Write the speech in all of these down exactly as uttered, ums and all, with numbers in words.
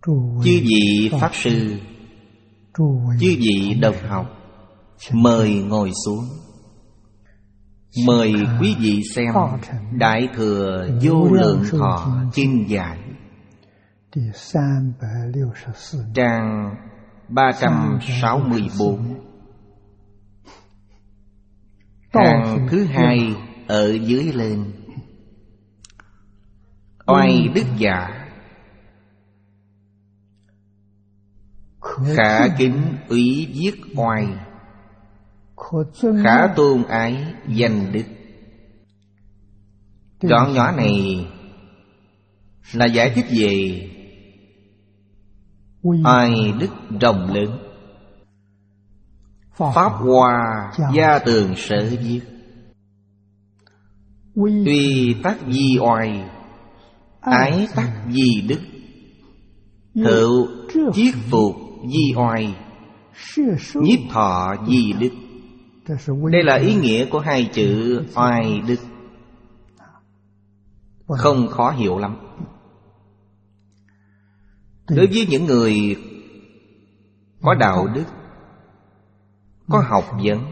Chư vị Pháp Sư, chư vị đồng học, mời ngồi xuống. Mời quý vị xem Đại Thừa Vô Lượng Thọ Kinh Giải, trang ba trăm sáu mươi bốn, hàng thứ hai ở dưới lên. Oai đức giả, khả kính úy viết oai, khả tôn ái danh đức. Đoạn nhỏ này là giải thích về oai đức rộng lớn. Pháp Hoa Gia Tường Sở viết: tuy tác di oai, ái tác di đức, hữu chiết phục di oai, nhiếp thọ di đức. Đây là ý nghĩa của hai chữ oai đức, không khó hiểu lắm. Đối với những người có đạo đức, có học vấn,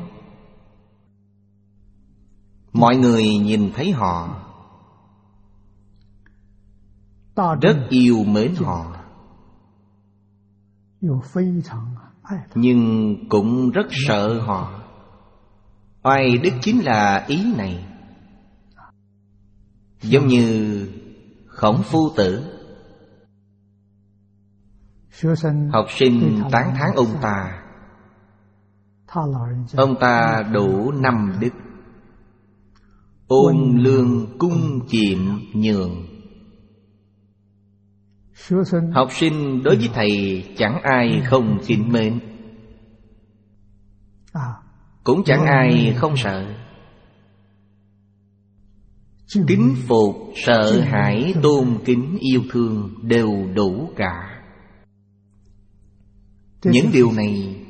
mọi người nhìn thấy họ rất yêu mến họ, nhưng cũng rất sợ họ. Oai đức chính là ý này. Giống như Khổng Phu Tử, học sinh tán thán ông ta. Ông ta đủ năm đức: ôn lương cung kiệm nhường. Học sinh đối với thầy chẳng ai không kính mến, cũng chẳng ai không sợ. Kính phục, sợ hãi, tôn kính, yêu thương đều đủ cả. Những điều này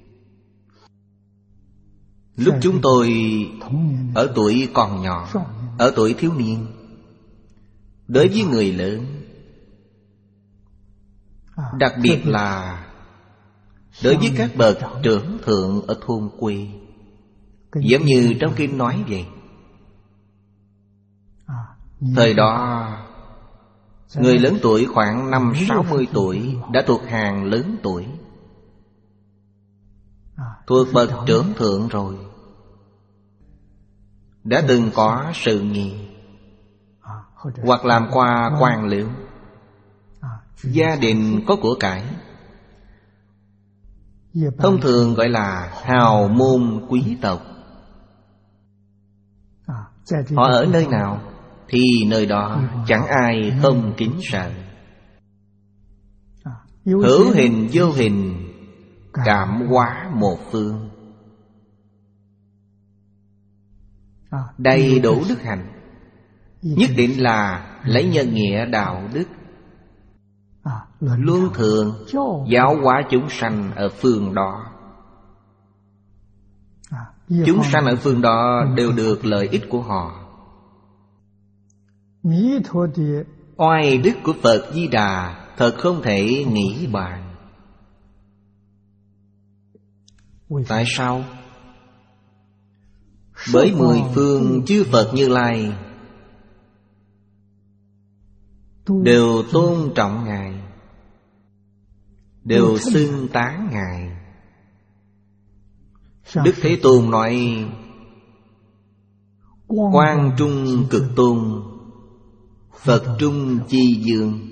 lúc chúng tôi ở tuổi còn nhỏ, ở tuổi thiếu niên, đối với người lớn, đặc biệt là đối với các bậc trưởng thượng ở thôn quê, giống như trong kinh nói vậy. Thời đó, người lớn tuổi khoảng năm sáu mươi tuổi đã thuộc hàng lớn tuổi, thuộc bậc trưởng thượng rồi, đã từng có sự nghiệp, hoặc làm qua quan lớn, gia đình có của cải, thông thường gọi là hào môn quý tộc. Họ ở nơi nào thì nơi đó chẳng ai không kính sợ. Hữu hình vô hình, cảm hóa một phương, đầy đủ đức hạnh. Nhất định là lấy nhân nghĩa đạo đức luân thường giáo hóa chúng sanh ở phương đó. Chúng sanh ở phương đó đều được lợi ích của họ. Oai đức của Phật Di Đà thật không thể nghĩ bàn. Tại sao? Bởi mười phương chư Phật Như Lai đều tôn trọng Ngài, đều xưng tán Ngài. Đức Thế Tôn nói: Quang Trung Cực Tôn, Phật Trung Chi Dương.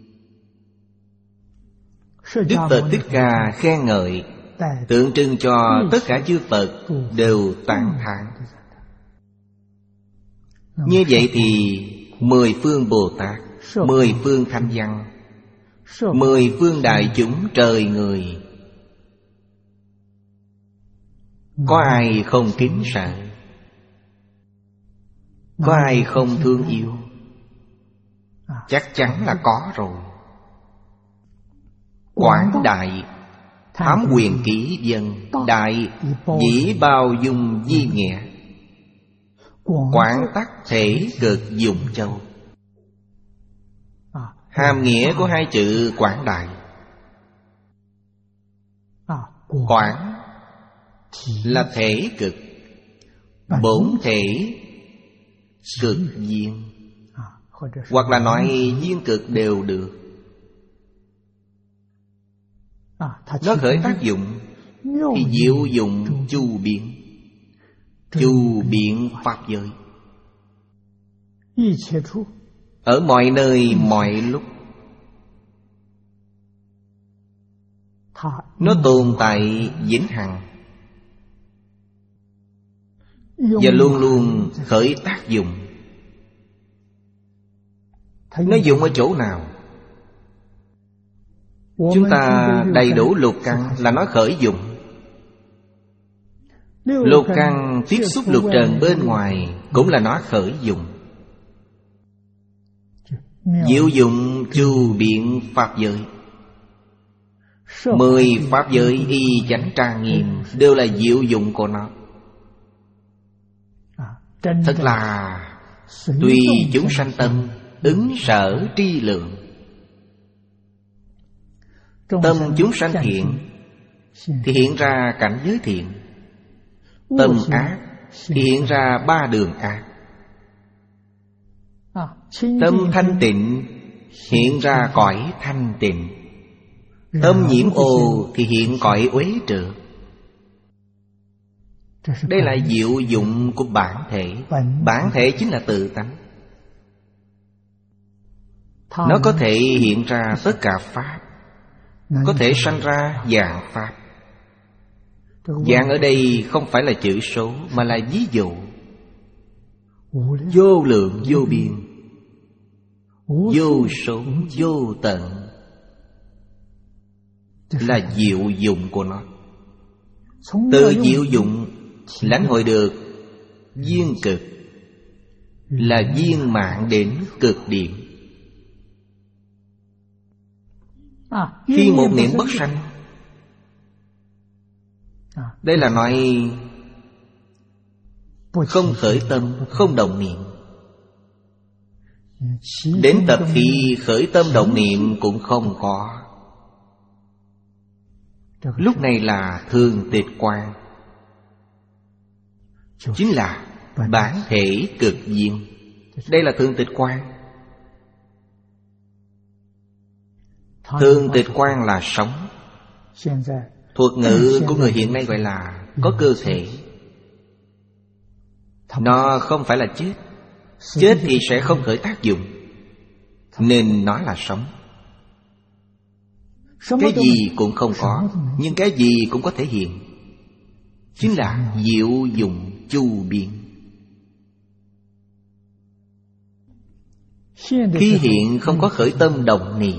Đức Phật Thích Ca khen ngợi, tượng trưng cho tất cả chư Phật đều tán thán. Như vậy thì mười phương Bồ Tát, mười phương Thanh Văn, mười phương đại chúng trời người, có ai không kính sợ? Có ai không thương yêu? Chắc chắn là có rồi. Quảng đại thám quyền kỹ dân, đại dĩ bao dung di nghĩa, quảng tắc thể cực dụng châu. Hàm nghĩa của hai chữ quảng đại. Quảng là thể cực, bổn thể cực duyên, hoặc là nói duyên cực đều được. Nó khởi tác dụng thì diệu dụng chu biện. Chu biện pháp giới, ở mọi nơi mọi lúc. Nó tồn tại vĩnh hằng và luôn luôn khởi tác dụng. Nó dụng ở chỗ nào? Chúng ta đầy đủ lục căn là nó khởi dụng. Lục căn tiếp xúc lục trần bên ngoài cũng là nó khởi dụng. Diệu dụng chu biện pháp giới. Mười pháp giới y chánh trang nghiêm đều là diệu dụng của nó. Thật là tùy chúng sanh tâm, ứng sở tri lượng. Tâm chúng sanh thiện thì hiện ra cảnh giới thiện. Tâm ác thì hiện ra ba đường ác. Tâm thanh tịnh hiện ra cõi thanh tịnh. Tâm nhiễm ô thì hiện cõi uế trượt. Đây là diệu dụng của bản thể. Bản thể chính là tự tánh. Nó có thể hiện ra tất cả pháp, có thể sanh ra dạng pháp. Dạng ở đây không phải là chữ số, mà là ví dụ. Vô lượng vô biên, vô số vô tận là diệu dụng của nó. Từ diệu dụng lãnh hội được viên cực, là viên mãn đến cực điểm. Khi một niệm bất sanh, đây là nói không khởi tâm, không động niệm. Đến tập khi khởi tâm động niệm cũng không có. Lúc này là thường tịch quan, chính là bản thể cực duyên. Đây là thường tịch quan. Thường tịch quan là sống. Thuật ngữ của người hiện nay gọi là có cơ thể. Nó không phải là chết. Chết thì sẽ không khởi tác dụng, nên nó là sống. Cái gì cũng không có, nhưng cái gì cũng có thể hiện. Chính là diệu dụng chu biện. Khi hiện không có khởi tâm động niệm.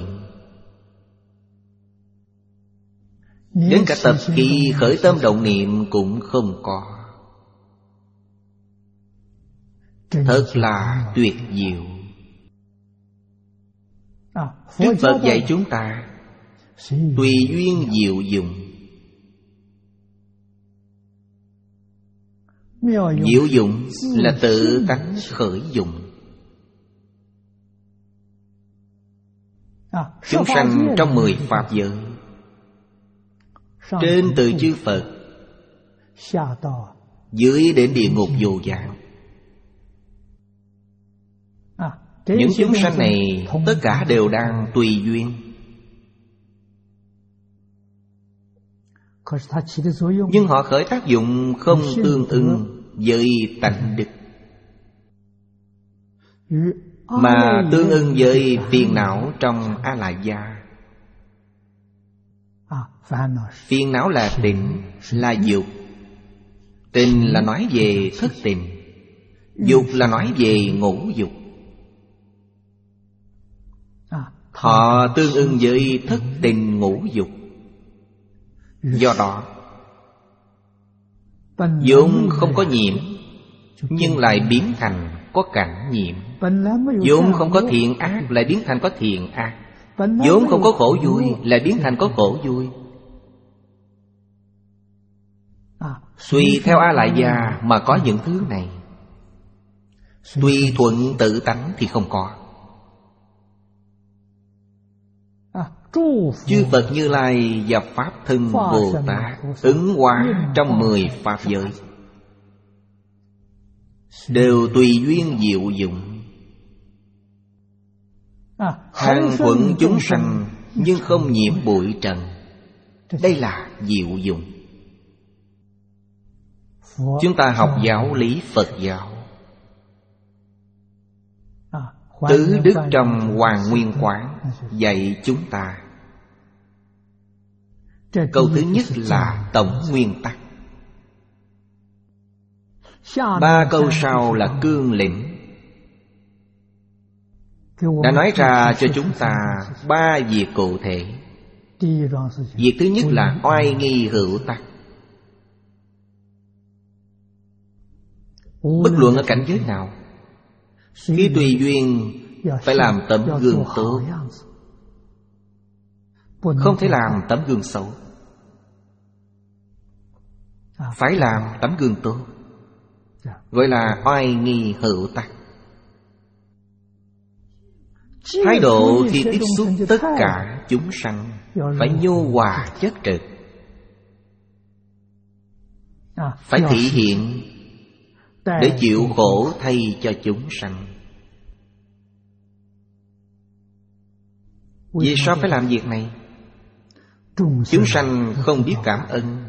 Đến cả tập khi khởi tâm động niệm cũng không có. Thật là tuyệt diệu. Đức Phật dạy chúng ta tùy duyên diệu dụng. Diệu dụng là tự tánh khởi dụng. Chúng sanh trong mười pháp giới, trên từ chư Phật, dưới đến địa ngục vô gián. Những chúng sanh này tất cả đều đang tùy duyên. Nhưng họ khởi tác dụng không tương ưng với tánh đức, mà tương ưng với phiền não trong A Lại Gia. Phiền não là tình, là dục. Tình là nói về thất tình, dục là nói về ngũ dục. Họ tương ưng với thất tình ngũ dục. Do đó vốn không có nhiễm, nhưng lại biến thành có cảnh nhiễm. Vốn không có thiện ác, lại biến thành có thiện ác. Vốn không có khổ vui, lại biến thành có khổ vui. Suy theo A Lại Gia mà có những thứ này. Tùy thuận tự tánh thì không có. Chư Phật Như Lai và Pháp Thân Bồ Tát ứng hóa trong mười Pháp giới, đều tùy duyên diệu dụng, hàng thuận chúng sanh nhưng không nhiễm bụi trần. Đây là diệu dụng. Chúng ta học giáo lý Phật giáo, Tứ Đức trong Hoàng Nguyên Quán dạy chúng ta, câu thứ nhất là tổng nguyên tắc, ba câu sau là cương lĩnh. Đã nói ra cho chúng ta ba việc cụ thể. Việc thứ nhất là oai nghi hữu tắc. Bất luận ở cảnh giới nào, khi tùy duyên phải làm tấm gương tốt, không thể làm tấm gương xấu. Phải làm tấm gương tốt, gọi là oai nghi hữu tắc. Thái độ khi tiếp xúc tất cả chúng sanh phải nhu hòa chất trực, phải thể hiện để chịu khổ thay cho chúng sanh. Vì sao phải làm việc này? Chúng sanh không biết cảm ơn,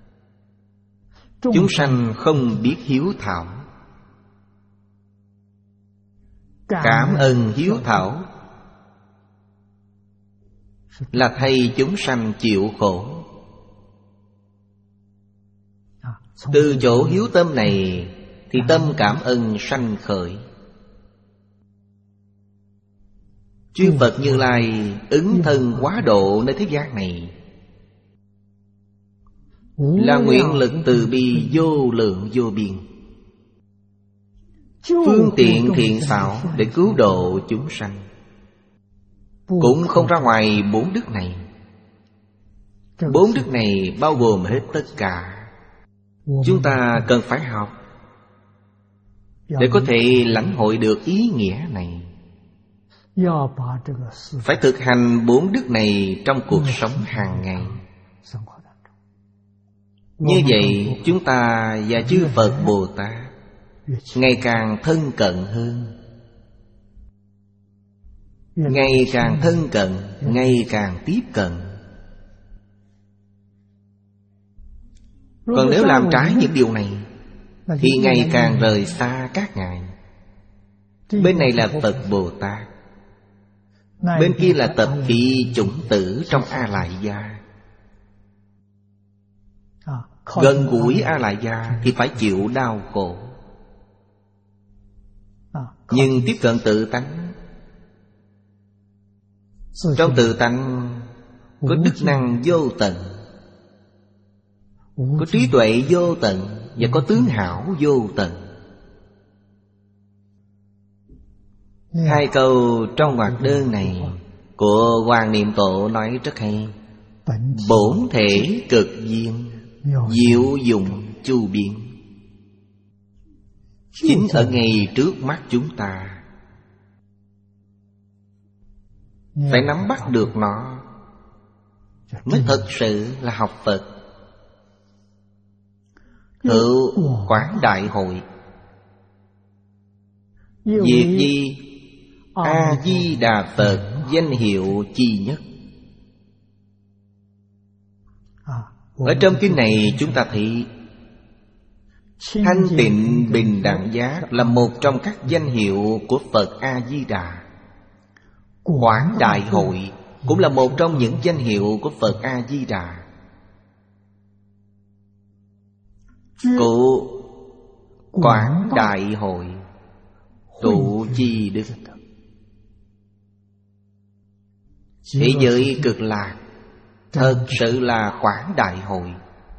chúng sanh không biết hiếu thảo. Cảm ơn hiếu thảo là thay chúng sanh chịu khổ. Từ chỗ hiếu tâm này thì tâm cảm ơn sanh khởi. Chư Phật Như Lai ứng thân hóa độ nơi thế gian này là nguyện lực từ bi vô lượng vô biên, phương tiện thiện xảo để cứu độ chúng sanh. Cũng không ra ngoài bốn đức này. Bốn đức này bao gồm hết tất cả. Chúng ta cần phải học để có thể lãnh hội được ý nghĩa này. Phải thực hành bốn đức này trong cuộc sống hàng ngày. Như vậy chúng ta và chư Phật Bồ Tát ngày càng thân cận hơn, ngày càng thân cận, ngày càng tiếp cận. Còn nếu làm trái những điều này thì ngày càng rời xa các ngài. Bên này là Phật Bồ Tát, bên kia là tập khí chủng tử trong A Lại Gia. Gần gũi A Lại Gia thì phải chịu đau khổ, nhưng tiếp cận tự tánh, trong tự tánh có đức năng vô tận, có trí tuệ vô tận, và có tướng hảo vô tận. Hai câu trong ngoặc đơn này của Hoàng Niệm Tổ nói rất hay. Bổn thể cực duyên, diệu dụng chu biến. Chính ở ngay trước mắt chúng ta, phải nắm bắt được nó mới thật sự là học Phật. Hữu Quán Đại Hội, việc gì? A-di-đà Phật danh hiệu chi nhất. Ở trong kinh này chúng ta thấy thanh tịnh bình đẳng giác là một trong các danh hiệu của Phật A-di-đà. Quán Đại Hội cũng là một trong những danh hiệu của Phật A-di-đà. Cụ Quán Đại Hội, tụ chi đức. Thế giới cực lạc thật sự là Quán Đại Hội,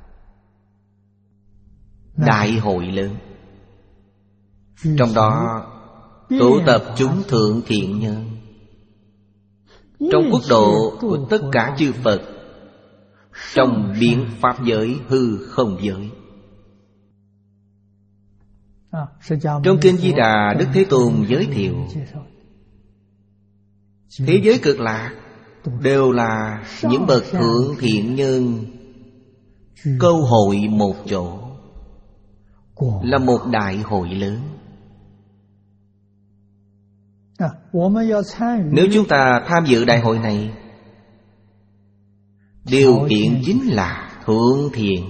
đại hội lớn. Trong đó tụ tập chúng thượng thiện nhân trong quốc độ của tất cả chư Phật, trong biến pháp giới hư không giới. Trong Kinh Di Đà, Đức Thế Tôn giới thiệu thế giới cực lạc đều là những bậc thượng thiện nhân câu hội một chỗ, là một đại hội lớn. Nếu chúng ta tham dự đại hội này, điều kiện chính là thượng thiện.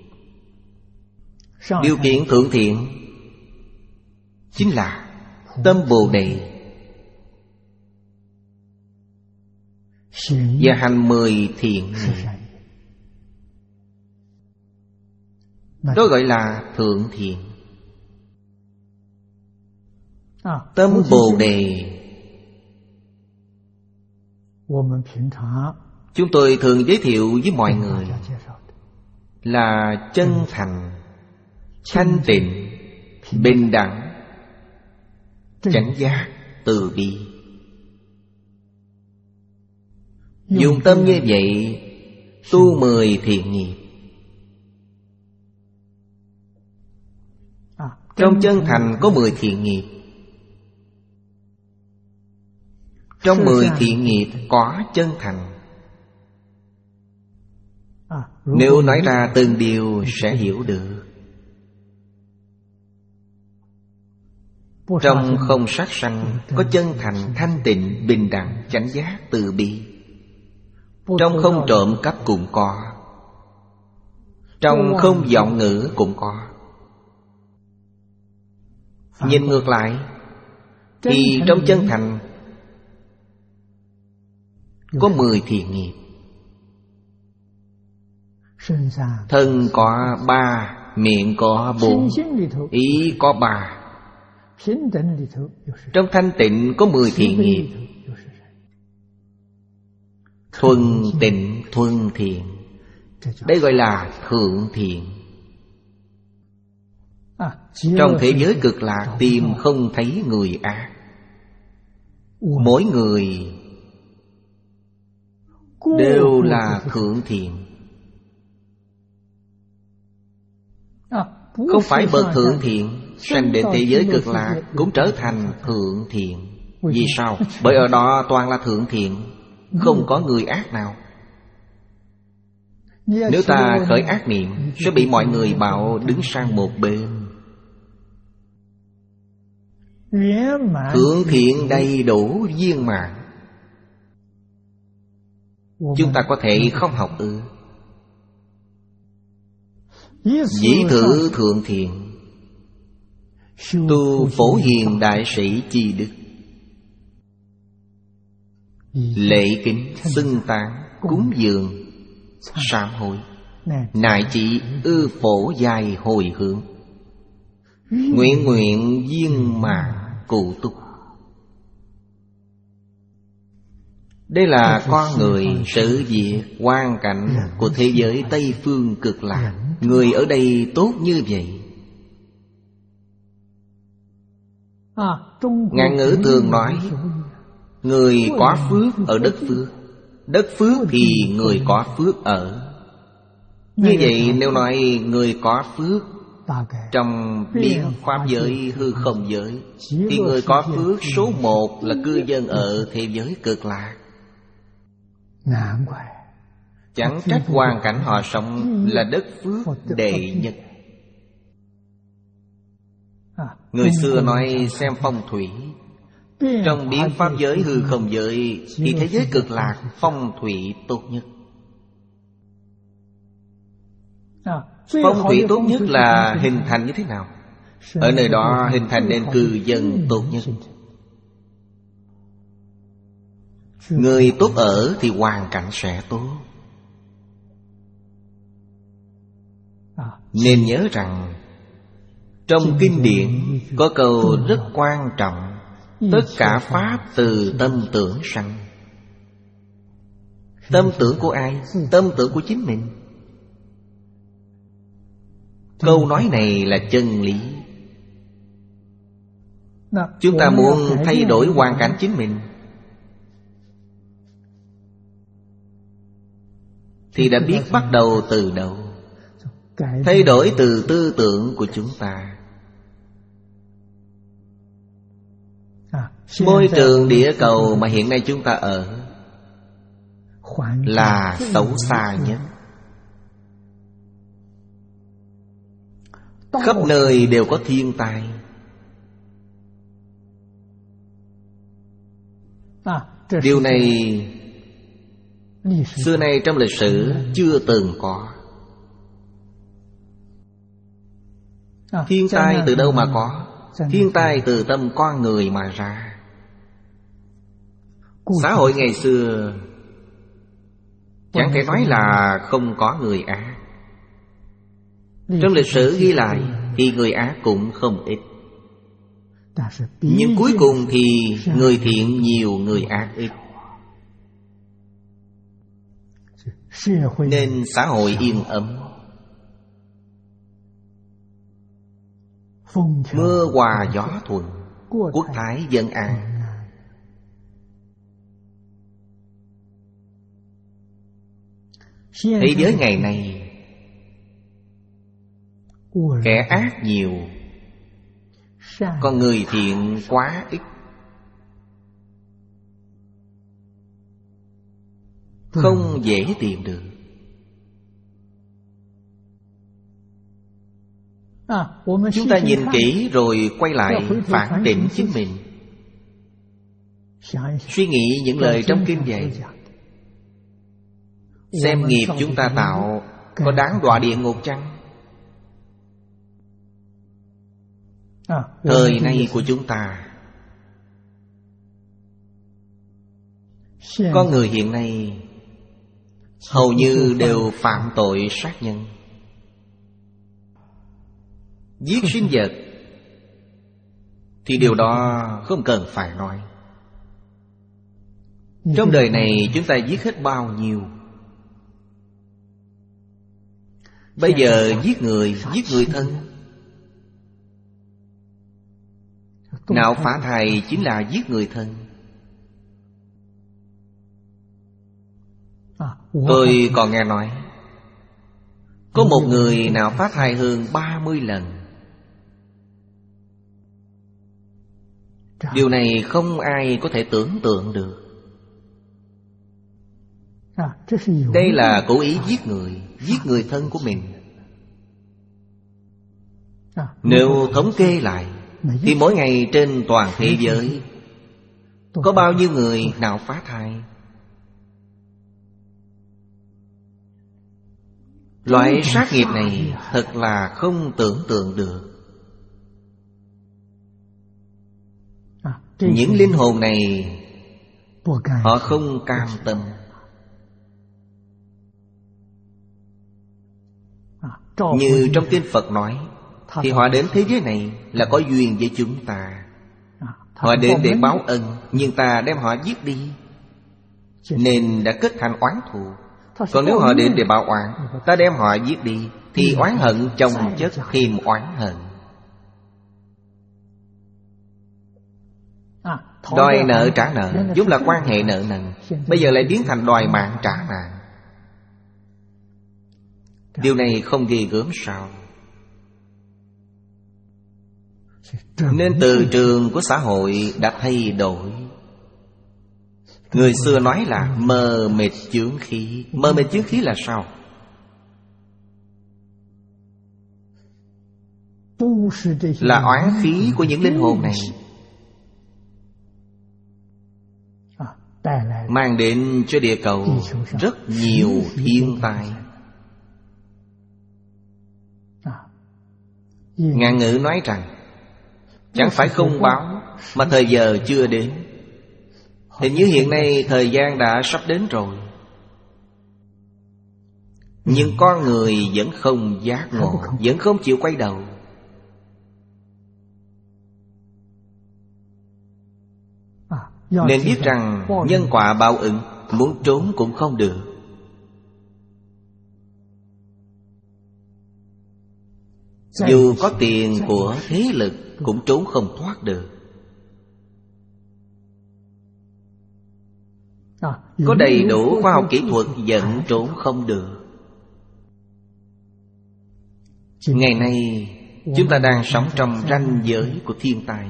Điều kiện thượng thiện chính là tâm Bồ Đề và hành mười thiện nghiệp. Đó gọi là thượng thiện. Tâm Bồ Đề chúng tôi thường giới thiệu với mọi người là chân thành, thanh tịnh, bình đẳng, chánh giác, từ bi. Dùng tâm như vậy tu mười thiện nghiệp. Trong chân thành có mười thiện nghiệp. Trong mười thiện nghiệp có chân thành. Nếu nói ra từng điều sẽ hiểu được. Trong không sát sanh có chân thành, thanh tịnh, bình đẳng, chánh giác, từ bi. Trong không trộm cắp cũng có. Trong không vọng ngữ cũng có. Nhìn ngược lại, thì trong chân thành có mười thiện nghiệp. Thân có ba, miệng có bốn, ý có ba. Trong thanh tịnh có mười thiện nghiệp. Thuần tịnh, thuần thiện. Đây gọi là thượng thiện. Trong thế giới cực lạc tìm không thấy người ác. Mỗi người đều là thượng thiện. Không phải bậc thượng thiện sanh đến thế giới cực lạc cũng trở thành thượng thiện. Vì sao? Bởi ở đó toàn là thượng thiện, không có người ác nào. Nếu ta khởi ác niệm sẽ bị mọi người bảo đứng sang một bên. Thượng thiện đầy đủ viên mãn. Chúng ta có thể không học ư? Dĩ thử thượng thiện, tu phổ hiền đại sĩ chi đức. Lễ kính, xưng tán, cúng dường, sám hối, nại chỉ ư phổ dài hồi hướng. Nguyện nguyện viên mãn cụ túc. Đây là con người, sự việc, hoàn cảnh của thế giới Tây Phương cực lạc. Người ở đây tốt như vậy. Ngạn ngữ thường nói người có phước ở đất phước. Đất phước thì người có phước ở. Như vậy nếu nói người có phước trong biến pháp giới, hư không giới, thì người có phước số một là cư dân ở thế giới cực lạc. Chẳng trách hoàn cảnh họ sống là đất phước đệ nhất. Người xưa nói xem phong thủy, trong biến pháp giới, hư không giới, thì thế giới cực lạc phong thủy tốt nhất. Phong thủy tốt nhất là hình thành như thế nào? Ở nơi đó hình thành nên cư dân tốt nhất. Người tốt ở thì hoàn cảnh sẽ tốt. Nên nhớ rằng trong kinh điển có câu rất quan trọng: tất cả pháp từ tâm tưởng sanh. Tâm tưởng của ai? Tâm tưởng của chính mình. Câu nói này là chân lý. Chúng ta muốn thay đổi hoàn cảnh chính mình thì đã biết bắt đầu từ đâu. Thay đổi từ tư tưởng của chúng ta. Môi trường địa cầu mà hiện nay chúng ta ở là xấu xa nhất. Khắp nơi đều có thiên tai. Điều này xưa nay trong lịch sử chưa từng có. Thiên tai từ đâu mà có? Thiên tai từ tâm con người mà ra. Xã hội ngày xưa chẳng thể nói là không có người ác. Trong lịch sử ghi lại thì người ác cũng không ít. Nhưng cuối cùng thì người thiện nhiều, người ác ít. Nên xã hội yên ấm, mưa hòa gió thuận, quốc thái dân an. Thế giới ngày nay kẻ ác nhiều, còn người thiện quá ít. Không dễ tìm được. Chúng ta nhìn kỹ rồi quay lại phản định chính mình. Suy nghĩ những lời trong kinh dạy, xem nghiệp chúng ta tạo có đáng đọa địa ngục chăng? Thời nay của chúng ta, con người hiện nay hầu như đều phạm tội sát nhân, giết sinh vật, thì điều đó không cần phải nói. Trong đời này chúng ta giết hết bao nhiêu? Bây giờ giết người, giết người thân. Nạo phá thai chính là giết người thân. Tôi còn nghe nói có một người nào phá thai hơn ba mươi lần. Điều này không ai có thể tưởng tượng được. Đây là cố ý giết người, giết người thân của mình. Nếu thống kê lại thì mỗi ngày trên toàn thế giới có bao nhiêu người nào phá thai? Loại sát nghiệp này thật là không tưởng tượng được. Những linh hồn này họ không cam tâm. Như trong kinh Phật nói, thì họ đến thế giới này là có duyên với chúng ta. Họ đến để báo ân, nhưng ta đem họ giết đi, nên đã kết thành oán thù. Còn nếu họ đến để báo oán, ta đem họ giết đi, thì oán hận chồng chất thêm oán hận. Đòi nợ trả nợ vốn là quan hệ nợ nần, bây giờ lại biến thành đòi mạng trả mạng. Điều này không ghê gớm sao? Nên từ trường của xã hội đã thay đổi. Người xưa nói là mờ mịt chướng khí. Mờ mịt chướng khí là sao? Là oán khí của những linh hồn này mang đến cho địa cầu rất nhiều thiên tai. Ngạn ngữ nói rằng chẳng phải không báo, mà thời giờ chưa đến. Hình như hiện nay thời gian đã sắp đến rồi, nhưng con người vẫn không giác ngộ, vẫn không chịu quay đầu. Nên biết rằng nhân quả báo ứng, muốn trốn cũng không được. Dù có tiền của thế lực cũng trốn không thoát được. Có đầy đủ khoa học kỹ thuật vẫn trốn không được. Ngày nay chúng ta đang sống trong ranh giới của thiên tai.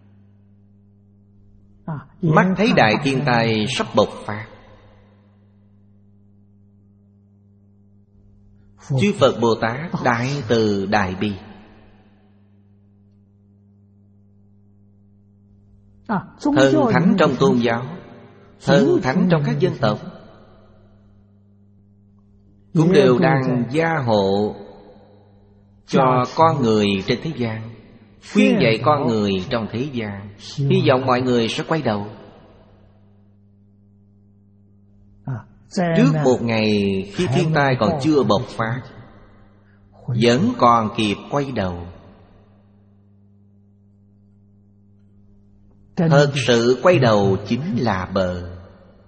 Mắt thấy đại thiên tai sắp bộc phát, Chư Phật Bồ Tát đại từ đại bi. Thần thánh trong tôn giáo, thần thánh trong các dân tộc cũng đều đang gia hộ cho con người trên thế gian, khuyên dạy con người trong thế gian. Hy vọng mọi người sẽ quay đầu. Trước một ngày khi thiên tai còn chưa bộc phát, vẫn còn kịp quay đầu. Thật sự quay đầu chính là bờ.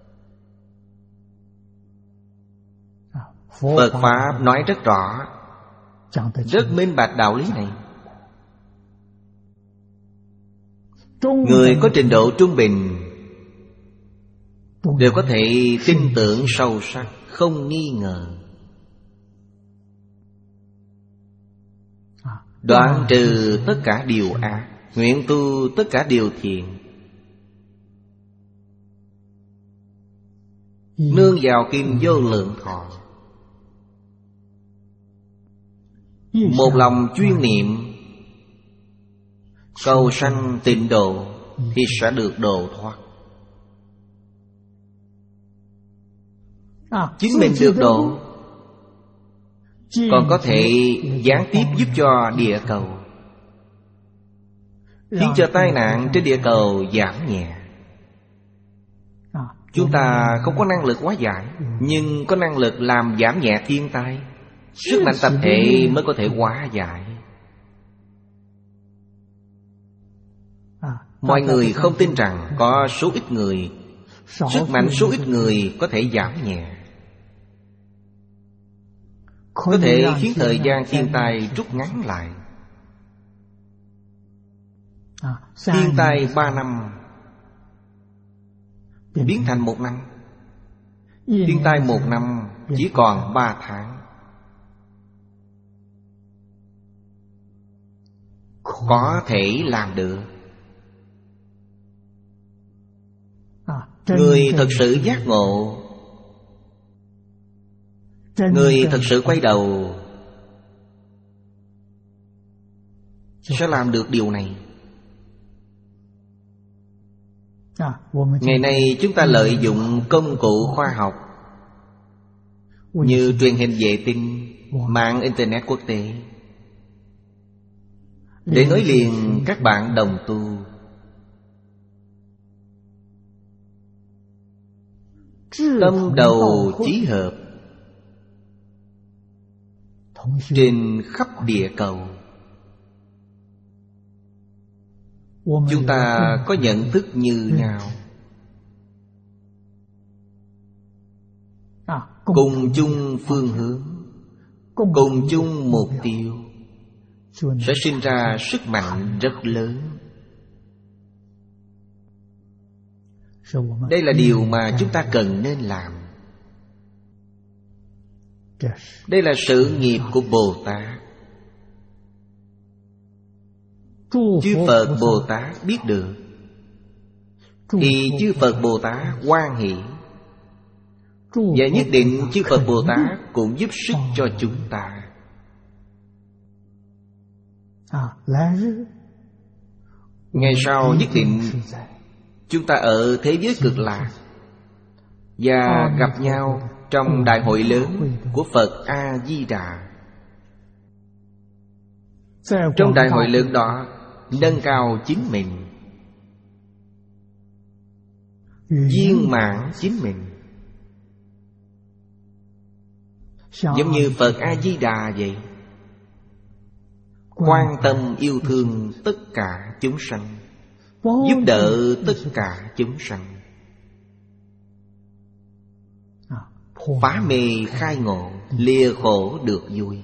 Phật Pháp nói rất rõ, rất minh bạch đạo lý này. Người có trình độ trung bình đều có thể tin tưởng sâu sắc, không nghi ngờ. Đoạn trừ tất cả điều ác, nguyện tu tất cả điều thiện, nương vào kim vô lượng thọ. Một lòng chuyên niệm cầu sanh tịnh độ thì sẽ được độ thoát. Chính mình được độ, còn có thể gián tiếp giúp cho địa cầu, khiến cho tai nạn trên địa cầu giảm nhẹ. Chúng ta không có năng lực hóa giải, nhưng có năng lực làm giảm nhẹ thiên tai. Sức mạnh tập thể mới có thể hóa giải. Mọi người không tin rằng có số ít người, sức mạnh số ít người có thể giảm nhẹ, có thể khiến thời gian thiên tai rút ngắn lại. Thiên tai ba năm biến thành một năm, thiên tai một năm chỉ còn ba tháng. Có thể làm được. Người thật sự giác ngộ, người thật sự quay đầu sẽ làm được điều này. Ngày nay chúng ta lợi dụng công cụ khoa học như truyền hình vệ tinh, mạng Internet quốc tế để nối liền các bạn đồng tu. Tâm đầu chí hợp trên khắp địa cầu. Chúng ta có nhận thức như nhau, cùng chung phương hướng, cùng chung mục tiêu, sẽ sinh ra sức mạnh rất lớn. Đây là điều mà chúng ta cần nên làm. Đây là sự nghiệp của Bồ Tát. Chư Phật Bồ Tát biết được thì chư Phật Bồ Tát hoan hỷ, và nhất định chư Phật Bồ Tát cũng giúp sức cho chúng ta. Ngày sau nhất định chúng ta ở thế giới cực lạc và gặp nhau trong đại hội lớn của Phật A-di-đà. Trong đại hội lớn đó, nâng cao chính mình, viên mãn chính mình, giống như Phật A-di-đà vậy. Quan tâm yêu thương tất cả chúng sanh, giúp đỡ tất cả chúng sanh, phá mê khai ngộ, lìa khổ được vui.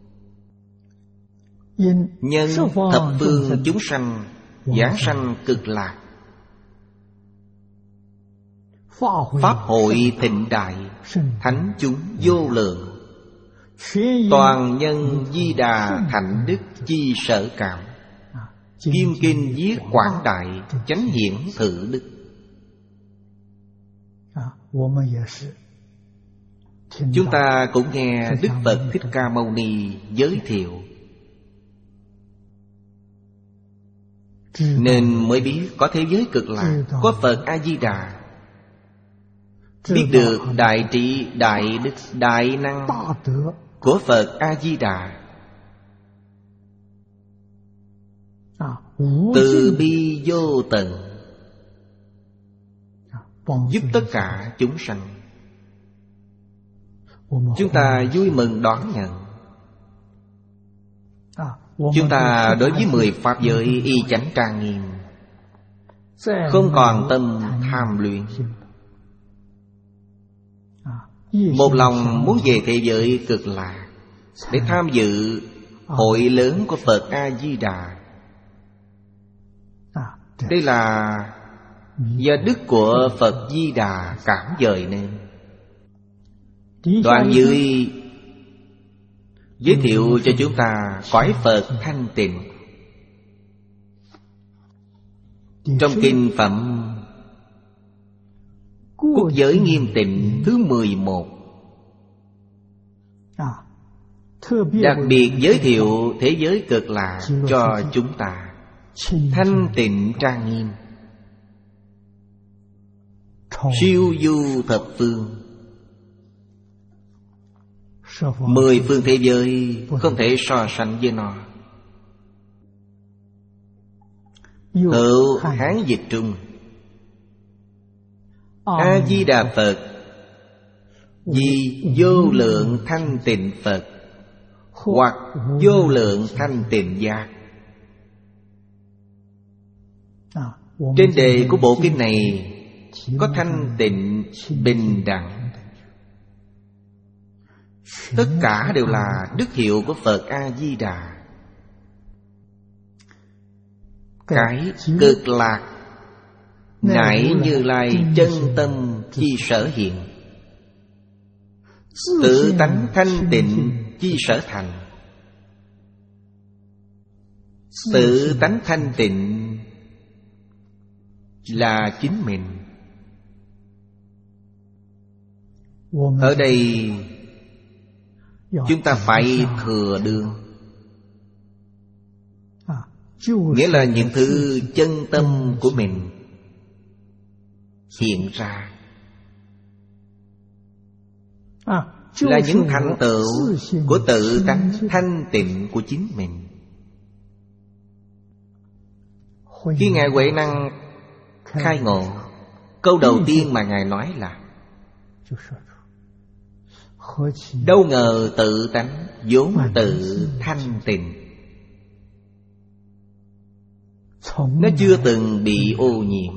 Nhân thập phương chúng sanh giảng sanh cực lạc. Pháp hội thịnh đại, thánh chúng vô lượng, toàn nhân di đà thạnh đức chi sở cảm. Kim kinh viết quảng đại, chánh hiển thử đức. Chúng ta cũng nghe Đức Phật Thích Ca Mâu Ni giới thiệu, nên mới biết có thế giới cực lạc, có Phật A-di-đà. Biết được đại trị, đại đức, đại năng của Phật A-di-đà. Từ bi vô tận, giúp tất cả chúng sanh. Chúng ta vui mừng đón nhận. Chúng ta đối với mười pháp giới y chánh trang nghiêm, không còn tâm tham luyện. Một lòng muốn về thế giới cực lạc, để tham dự hội lớn của Phật A-di-đà. Đây là do đức của Phật Di Đà cảm dời nên. Đoạn dưới giới thiệu cho chúng ta cõi Phật thanh tịnh. Trong kinh phẩm Quốc giới nghiêm tịnh thứ mười một, đặc biệt giới thiệu thế giới cực lạc cho chúng ta. Thanh tịnh trang nghiêm, siêu du thập phương. Mười phương thế giới không thể so sánh với nó. Hữu Hán dịch trung: A-di-đà Phật, vì vô lượng thanh tịnh Phật, hoặc vô lượng thanh tịnh giác. Trên đề của bộ kinh này có thanh tịnh bình đẳng. Tất cả đều là đức hiệu của Phật A-di-đà. Cái cực lạc nại Như Lai chân tâm chi sở hiện, tự tánh thanh tịnh chi sở thành. Tự tánh thanh tịnh là chính mình. Ở đây chúng ta phải thừa đương, nghĩa là những thứ chân tâm của mình hiện ra, là những thành tựu của tự tánh thanh tịnh của chính mình. Khi Ngài Huệ Năng khai ngộ, câu đầu tiên mà Ngài nói là: đâu ngờ tự tánh vốn tự thanh tịnh, nó chưa từng bị ô nhiễm.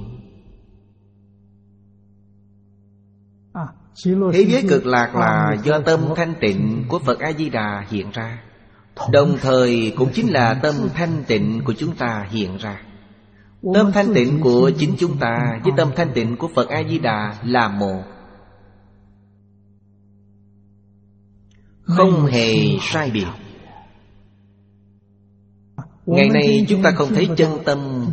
Thế giới cực lạc là do tâm thanh tịnh của Phật A-di-đà hiện ra, đồng thời cũng chính là tâm thanh tịnh của chúng ta hiện ra. Tâm thanh tịnh của chính chúng ta với tâm thanh tịnh của Phật A-di-đà là một, không hề sai biệt. Ngày nay chúng ta không thấy chân tâm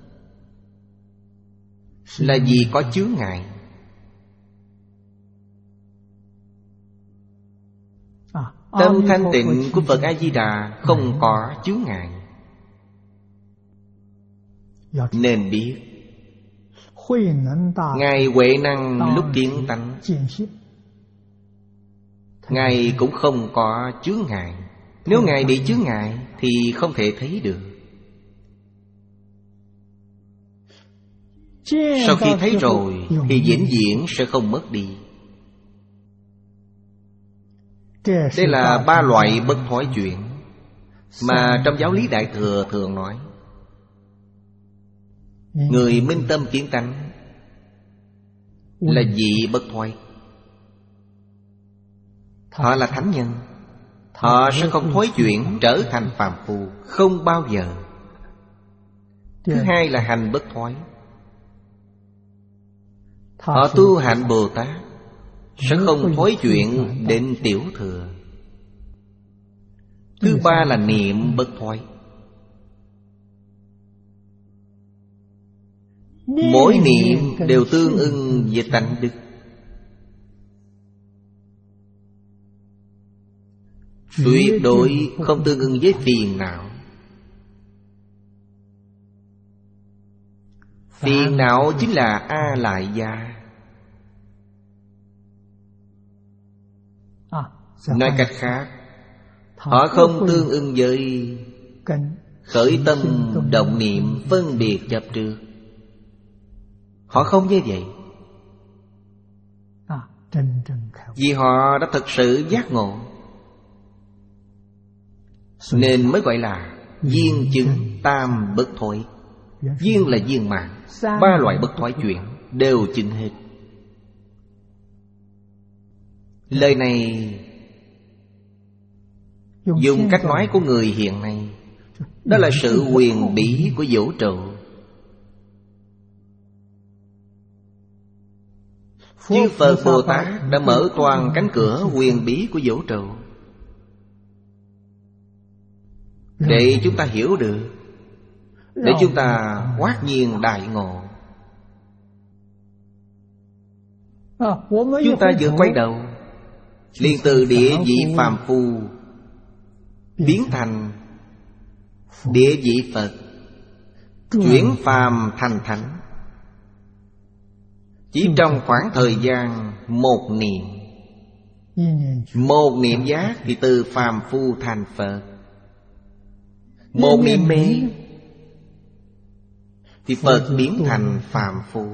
là vì có chướng ngại. Tâm thanh tịnh của Phật A-di-đà không có chướng ngại. Nên biết Ngài Huệ Năng lúc kiến tánh, Ngài cũng không có chướng ngại. Nếu Ngài bị chướng ngại thì không thể thấy được. Sau khi thấy rồi thì vĩnh viễn sẽ không mất đi. Đây là ba loại bất thoái chuyển mà trong giáo lý Đại Thừa thường nói. Người minh tâm kiến tánh là vị bất thoái. Họ là thánh nhân, họ sẽ không thoái chuyển trở thành phàm phu, không bao giờ. Thứ hai là hành bất thoái. Họ tu hạnh Bồ Tát sẽ không thoái chuyển đến tiểu thừa. Thứ ba là niệm bất thoái. Mỗi niệm đều tương ưng với tánh đức. tuyệt đối không tương ưng với phiền não. Phiền não chính là A lại gia. Nói cách khác, họ không tương ưng với khởi tâm động niệm phân biệt chấp trước. Họ không như vậy, vì họ đã thực sự giác ngộ, nên mới gọi là viên chứng tam bất thoái. Viên là viên mãn, ba loại bất thoái chuyển đều chứng hết. Lời này dùng cách nói của người hiện nay, đó là sự huyền bí của vũ trụ. Chư Phật Bồ Tát đã mở toàn cánh cửa huyền bí của vũ trụ để chúng ta hiểu được, để chúng ta hoát nhiên đại ngộ. Chúng ta vừa quay đầu, liền từ địa vị phàm phu biến thành địa vị Phật, chuyển phàm thành thánh, chỉ trong khoảng thời gian một niệm. Một niệm giác thì từ phàm phu thành Phật. Một niệm mê thì Phật biến thành phàm phu.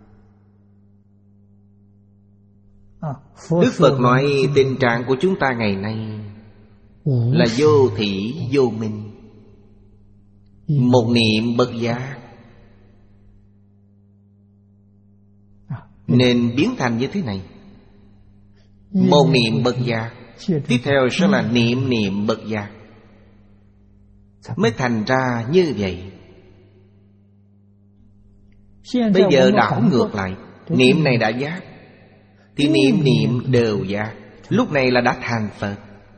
Đức Phật nói tình trạng của chúng ta ngày nay là vô thỉ vô minh, một niệm bất giác, nên biến thành như thế này. Một niệm bất giác, tiếp theo sẽ là niệm niệm bất giác, mới thành ra như vậy. Bây giờ đảo ngược lại, niệm này đã giác thì niệm niệm đều giác. Lúc này là đã thành Phật.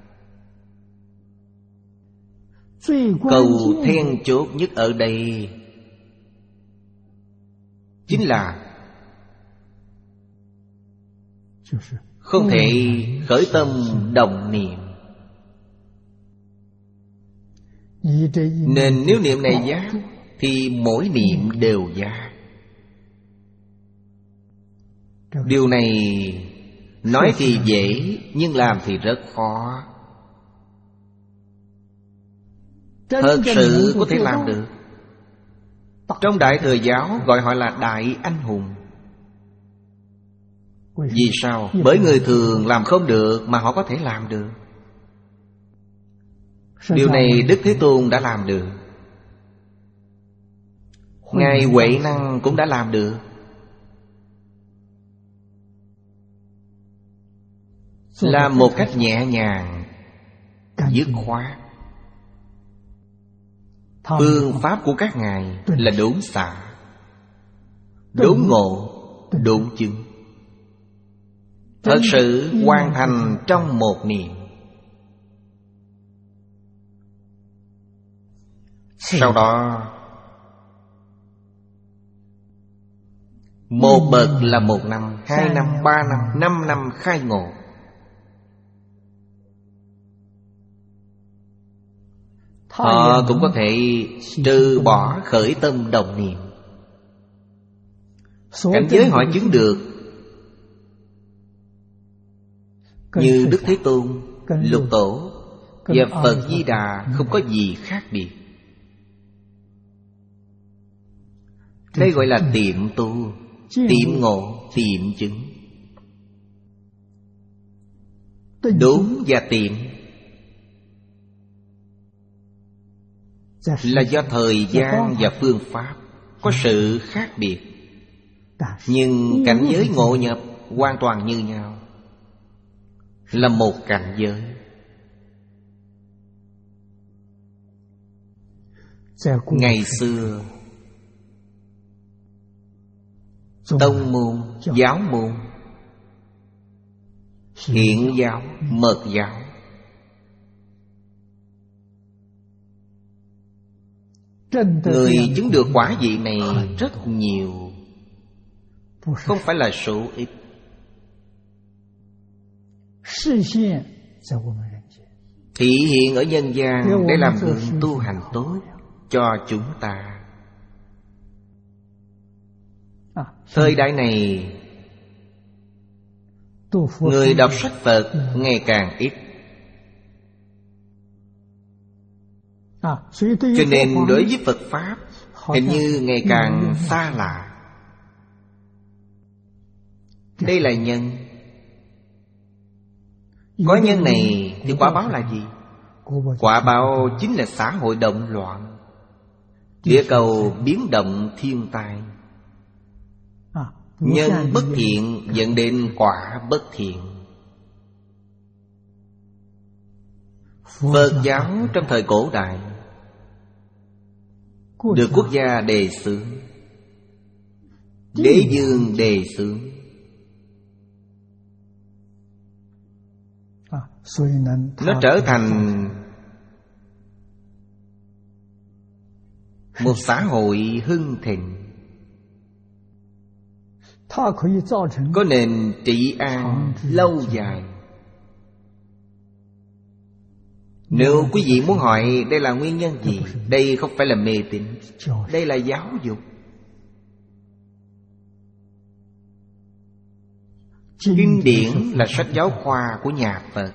Cầu then chốt nhất ở đây chính là không thể khởi tâm động niệm. Nên nếu niệm này giác thì mỗi niệm đều giác. Điều này nói thì dễ, nhưng làm thì rất khó. Thật sự có thể làm được. Trong Đại Thừa Giáo gọi họ là Đại Anh Hùng. Vì sao? Bởi người thường làm không được mà họ có thể làm được. Điều này Đức Thế Tôn đã làm được, Ngài Huệ Năng cũng đã làm được. Làm một cách nhẹ nhàng, dứt khoát. Phương pháp của các ngài là đốn xạ, đốn ngộ, đốn chứng, thật sự hoàn thành trong một niệm. Sau đó một bậc là một năm, hai năm, ba năm, năm năm khai ngộ. Họ cũng có thể trừ bỏ khởi tâm động niệm. Cảnh giới họ chứng được như Đức Thế Tôn, Lục Tổ và Phật Di Đà không có gì khác biệt. Đây gọi là tiệm tu, tiệm ngộ, tiệm chứng. Đúng và tiệm là do thời gian và phương pháp có sự khác biệt, nhưng cảnh giới ngộ nhập hoàn toàn như nhau, là một cảnh giới. Ngày xưa tông môn, giáo môn, Hiển giáo, Mật giáo, người chứng được quả vị này rất nhiều, không phải là số ít. thị hiện ở nhân gian để làm gương tu hành tốt cho chúng ta. Thời đại này, người đọc sách Phật ngày càng ít, cho nên đối với Phật Pháp hình như ngày càng xa lạ. Đây là nhân. Có nhân này thì quả báo là gì? Quả báo chính là xã hội động loạn, địa cầu biến động thiên tai. Nhân bất thiện dẫn đến quả bất thiện. Phật giáo trong thời cổ đại được quốc gia đề xướng, đế vương đề xướng, nó trở thành một xã hội hưng thịnh, có nền trị an lâu dài. Nếu quý vị muốn hỏi đây là nguyên nhân gì, đây không phải là mê tín, đây là giáo dục. Kinh điển là sách giáo khoa của nhà Phật.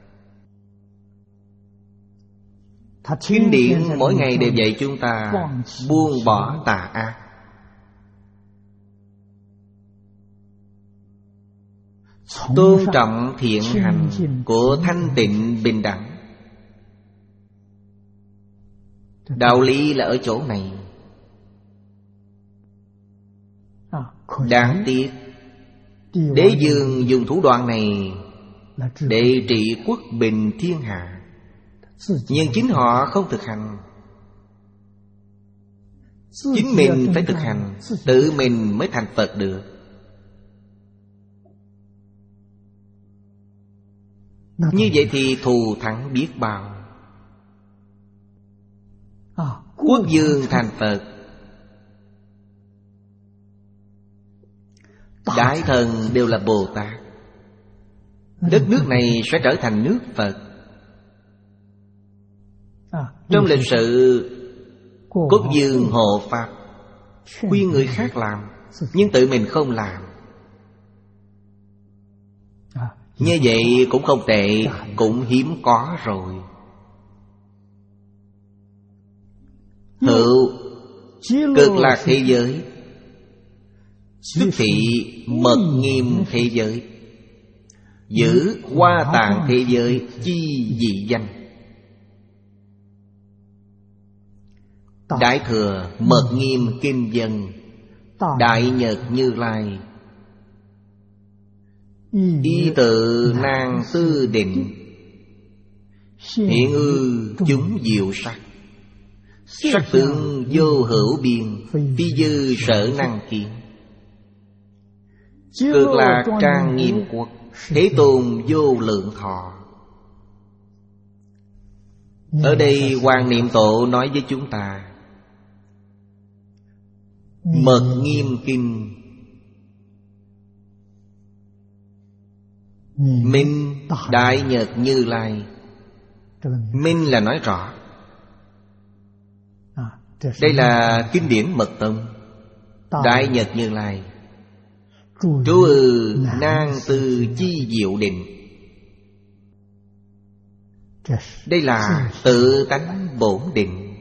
Kinh điển mỗi ngày đều dạy chúng ta buông bỏ tà ác, tôn trọng thiện hành của thanh tịnh bình đẳng. Đạo lý là ở chỗ này. Đáng tiếc đế vương dùng thủ đoạn này để trị quốc bình thiên hạ, nhưng chính họ không thực hành. Chính mình phải thực hành, tự mình mới thành Phật được. Như vậy thì thù thắng biết bao. Quốc vương thành Phật, đại thần đều là Bồ Tát. Đất nước này sẽ trở thành nước Phật. Trong lịch sử, quốc vương hộ pháp, khuyên người khác làm, nhưng tự mình không làm. Như vậy cũng không tệ, cũng hiếm có rồi. Hữu cực lạc thế giới, xuất thị mật nghiêm thế giới, giữ hoa tạng thế giới chi dị danh. Đại thừa mật nghiêm kinh dân, Đại Nhật Như Lai, y tự nan tư định, hiện ư chúng diệu sắc. Sắc tướng vô hữu biên, phi dư sở năng kiến. Cực lạc trang nghiêm quốc, Thế Tôn vô lượng thọ. Ở đây Hoàng Niệm Tổ nói với chúng ta, mật nghiêm kinh, minh Đại Nhật Như Lai. Minh là nói rõ, đây là kinh điển mật tông. Đại Nhật Như Lai, trú ư nan tư chi diệu định. Đây là tự tánh bổn định.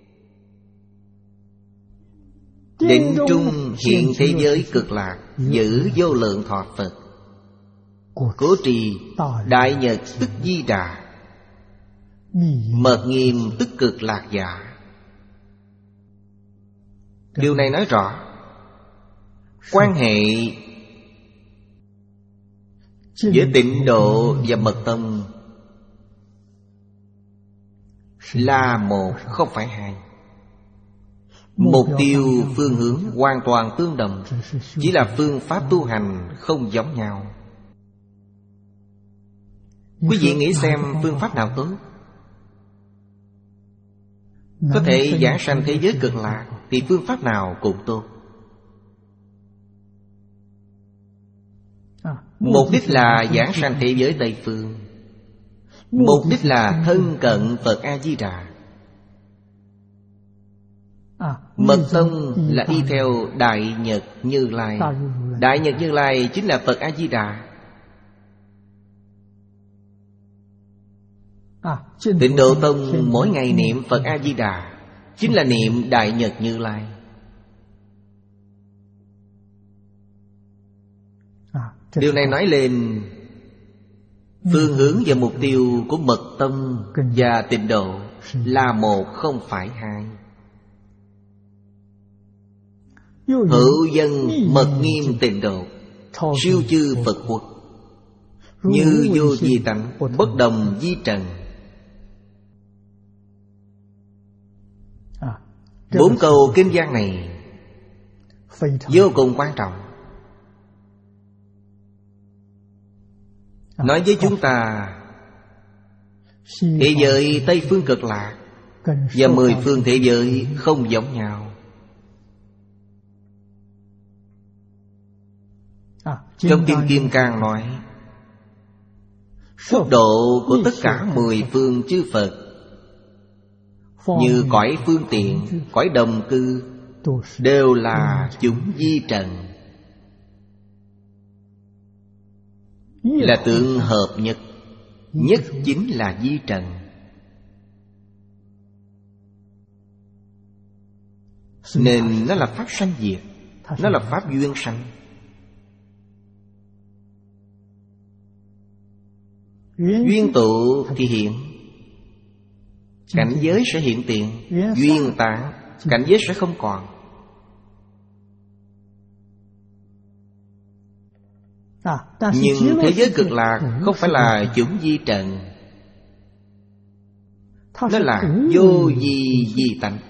Định trung hiện thế giới cực lạc, giữ vô lượng thọ Phật. Cố trì Đại Nhật tức Di Đà, mật nghiêm tức cực lạc giả. Điều này nói rõ quan hệ giữa Tịnh Độ và Mật Tông là một, không phải hai. Mục tiêu phương hướng hoàn toàn tương đồng, chỉ là phương pháp tu hành không giống nhau. Quý vị nghĩ xem phương pháp nào tốt? Có thể giảng sanh thế giới cực lạc thì phương pháp nào cũng tốt. Mục đích là giảng sanh thế giới Tây Phương, Mục đích là thân cận Phật A-di-đà. Mật tông là y theo Đại Nhật Như Lai. Đại Nhật Như Lai chính là Phật A-di-đà. Tịnh Độ Tông mỗi ngày niệm Phật A-di-đà chính là niệm Đại Nhật Như Lai. Điều này nói lên phương hướng và mục tiêu của Mật tông và Tịnh Độ là một, không phải hai. Hữu dân mật nghiêm Tịnh Độ, siêu chư Phật quốc, như vô vi tánh, bất đồng vi trần. Bốn câu kinh văn này vô cùng quan trọng, nói với chúng ta thế giới Tây Phương Cực Lạc và mười phương thế giới không giống nhau. Trong Kinh Kim Cang nói phúc độ của tất cả mười phương chư Phật, như cõi phương tiện, cõi đồng cư, đều là chúng vi trần, là tượng hợp nhất. Nhất chính là vi trần. Nên nó là pháp sanh diệt, nó là pháp duyên sanh. Duyên tụ thì hiện, cảnh giới sẽ hiện tiền. Duyên tán, cảnh giới sẽ không còn. Nhưng thế giới Cực Lạc không phải là chúng vi trần, nó là vô vi vi tánh.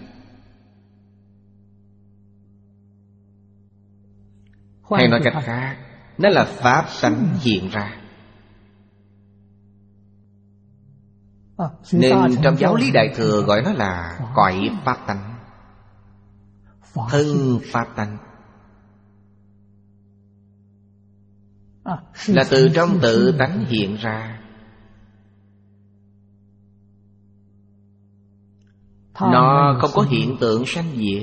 Hay nói cách khác, nó là pháp tánh hiện ra. Nên trong giáo lý Đại Thừa gọi nó là cõi pháp tánh, thân pháp tánh. Là từ trong tự tánh hiện ra. Nó không có hiện tượng sanh diệt.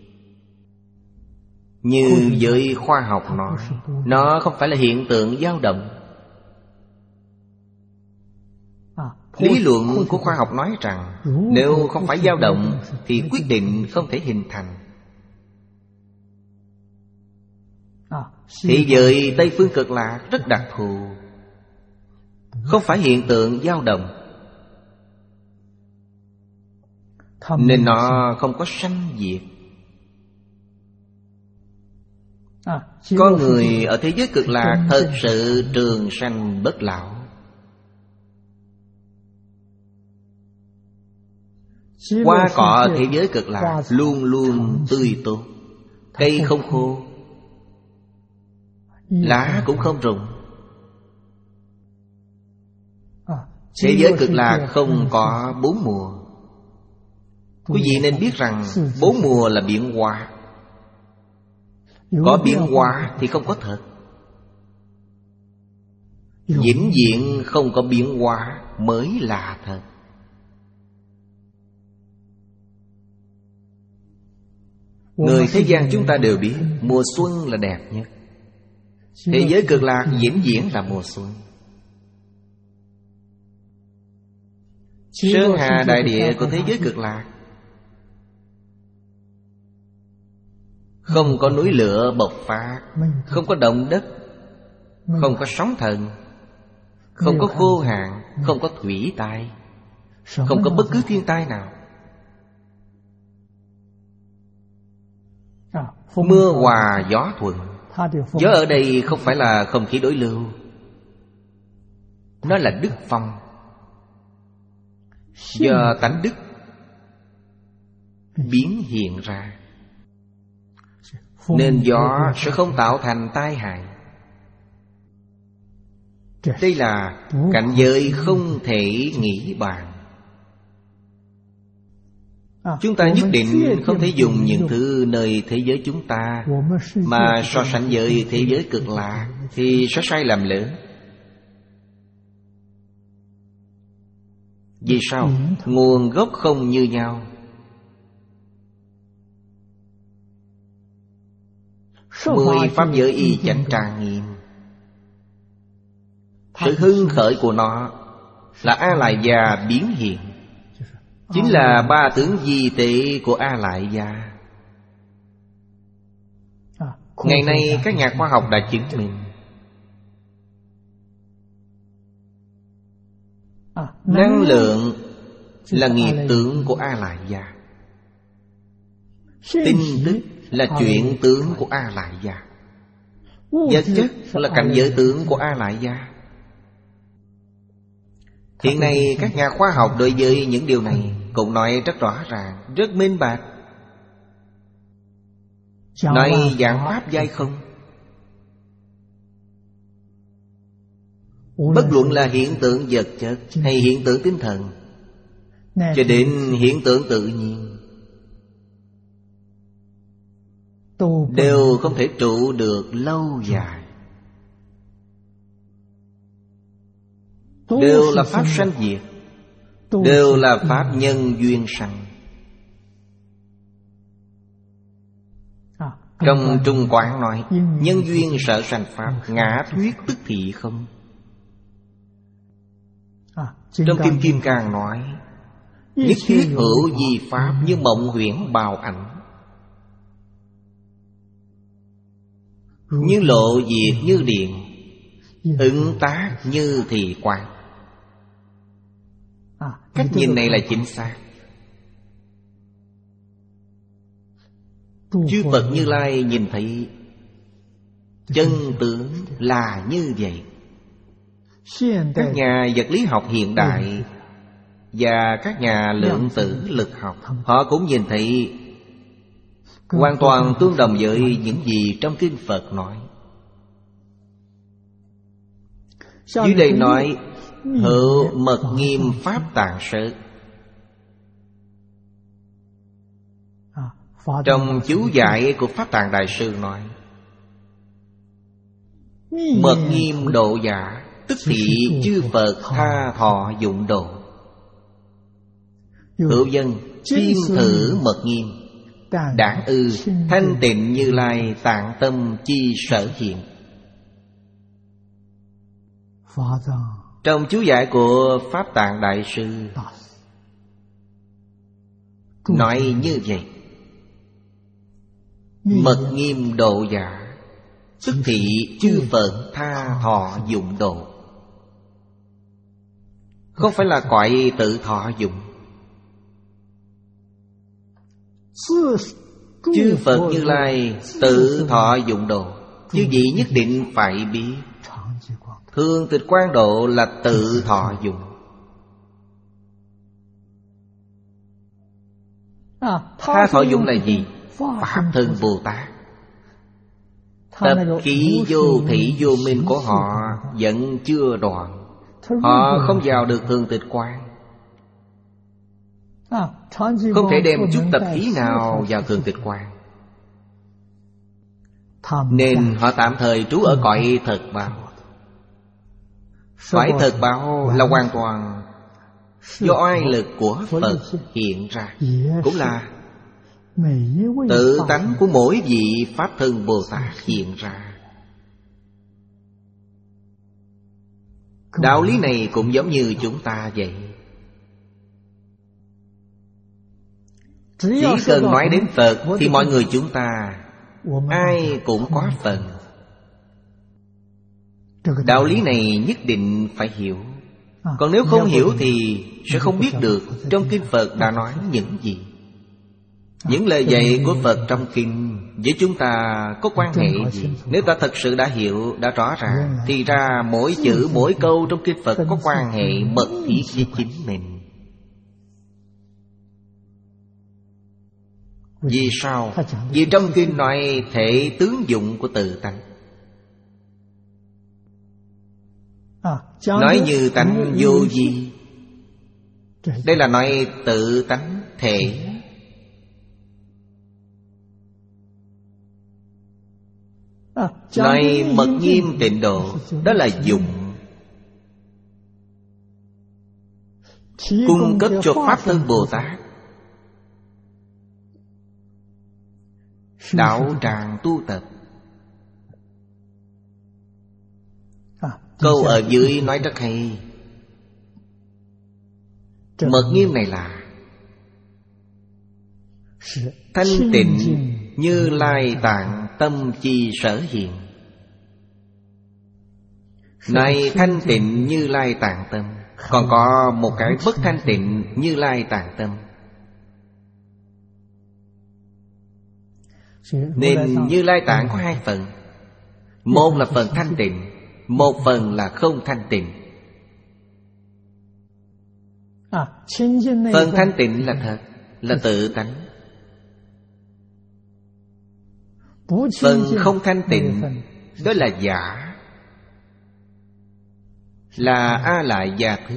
Như với khoa học nói, nó không phải là hiện tượng dao động. Lý luận của khoa học nói rằng nếu không phải dao động thì quyết định không thể hình thành. Thế giới Tây Phương Cực Lạc rất đặc thù, không phải hiện tượng dao động, nên nó không có sanh diệt. Có người ở thế giới Cực Lạc thật sự trường sanh bất lão. Hoa cỏ ở thế giới Cực Lạc luôn luôn tươi tốt, cây không khô, lá cũng không rụng. Thế giới Cực Lạc không có bốn mùa. Quý vị nên biết rằng bốn mùa là biến hóa. Có biến hóa thì không có thật. Vĩnh viễn không có biến hóa mới là thật. Người thế gian chúng ta đều biết mùa xuân là đẹp nhất. Thế giới Cực Lạc vĩnh viễn là mùa xuân. Sơn hà đại địa của thế giới Cực Lạc không có núi lửa bộc phát, không có động đất, không có sóng thần, không có khô hạn, không có thủy tai, không có bất cứ thiên tai nào. Mưa hòa gió thuận. Gió ở đây không phải là không khí đối lưu, nó là đức phong, do tánh đức biến hiện ra. Nên gió sẽ không tạo thành tai hại. Đây là cảnh giới không thể nghĩ bàn. Chúng ta nhất định không thể dùng những thứ nơi thế giới chúng ta mà so sánh với thế giới Cực Lạc, thì sẽ sai lầm lớn. Vì sao? Nguồn gốc không như nhau. Mười pháp giới y chánh trang nghiêm. Sự hưng khởi của nó là A Lại Gia biến hiện, chính là ba tướng di tệ của A Lại Gia. Ngày nay các nhà khoa học đã chứng minh năng lượng là nghiệp tướng của A Lại Gia, tin tức là chuyển tướng của A Lại Gia, vật chất là cảnh giới tướng của A Lại Gia. Hiện nay các nhà khoa học đối với những điều này cũng nói rất rõ ràng, rất minh bạch. Nói giảng pháp giai không. Bất luận là hiện tượng vật chất hay hiện tượng tinh thần, cho đến hiện tượng tự nhiên, đều không thể trụ được lâu dài. Đều là pháp sanh diệt, đều là pháp nhân duyên sanh. Trong Trung Quán nói, nhân duyên sở sanh pháp, ngã thuyết tức thị không. Trong Kim Kim Cang nói, nhất thiết hữu di pháp như mộng huyễn bào ảnh, như lộ diệt như điện, ứng tác như thị quang. Cách nhìn này là chính xác. Chư Phật Như Lai nhìn thấy chân tướng là như vậy. Các nhà vật lý học hiện đại và các nhà lượng tử lực học, họ cũng nhìn thấy hoàn toàn tương đồng với những gì trong kinh Phật nói. Dưới đây nói hữu mật nghiêm pháp tạng sở. Trong chú giải của Pháp Tạng Đại Sư nói, mật nghiêm độ giả, tức thị chư Phật tha thọ dụng độ. Hữu dân thiên thử mật nghiêm, đản ư thanh tịnh Như Lai tạng tâm chi sở hiện. Trong chú giải của Pháp Tạng Đại Sư nói như vậy: mật nghiêm độ giả, tức thị chư Phật tha thọ dụng độ. Không phải là cõi tự thọ dụng. Chư Phật Như Lai tự thọ dụng độ, chư vị nhất định phải biết. Thường tịch quang độ là tự thọ dụng. Tha thọ dụng là gì? Pháp thân Bồ Tát. Tập khí vô thị vô minh của họ vẫn chưa đoạn, họ không vào được thường tịch quang. Không thể đem chút tập khí nào vào thường tịch quang, nên họ tạm thời trú ở cõi thật báo. Cõi thật báo là hoàn toàn do oai lực của Phật hiện ra, cũng là tự tánh của mỗi vị Pháp thân Bồ Tát hiện ra. Đạo lý này cũng giống như chúng ta vậy. Chỉ cần nói đến Phật thì mọi người chúng ta ai cũng có phần. Đạo lý này nhất định phải hiểu. Còn nếu không hiểu thì sẽ không biết được trong kinh Phật đã nói những gì. Những lời dạy của Phật trong kinh với chúng ta có quan hệ gì? Nếu ta thật sự đã hiểu, đã rõ ràng, thì ra mỗi chữ, mỗi câu trong kinh Phật có quan hệ mật thiết với chính mình. Vì sao? Vì trong kinh nói thể tướng dụng của tự tánh. Nói như tánh vô vi, đây là nói tự tánh thể. Nói mật nghiêm tịnh độ, đó là dụng. cung cấp cho Pháp Thân Bồ Tát đạo tràng tu tập. Câu ở dưới nói rất hay. Mật nghiêm này là thanh tịnh Như Lai Tạng tâm chi sở hiện. Này thanh tịnh Như Lai Tạng tâm, còn có một cái bất thanh tịnh Như Lai Tạng tâm. Nên Như Lai Tạng có hai phần. Một là phần thanh tịnh, một phần là không thanh tịnh. Phần thanh tịnh là thật, là tự tánh. Phần không thanh tịnh đó là giả, là A Lại Gia thức.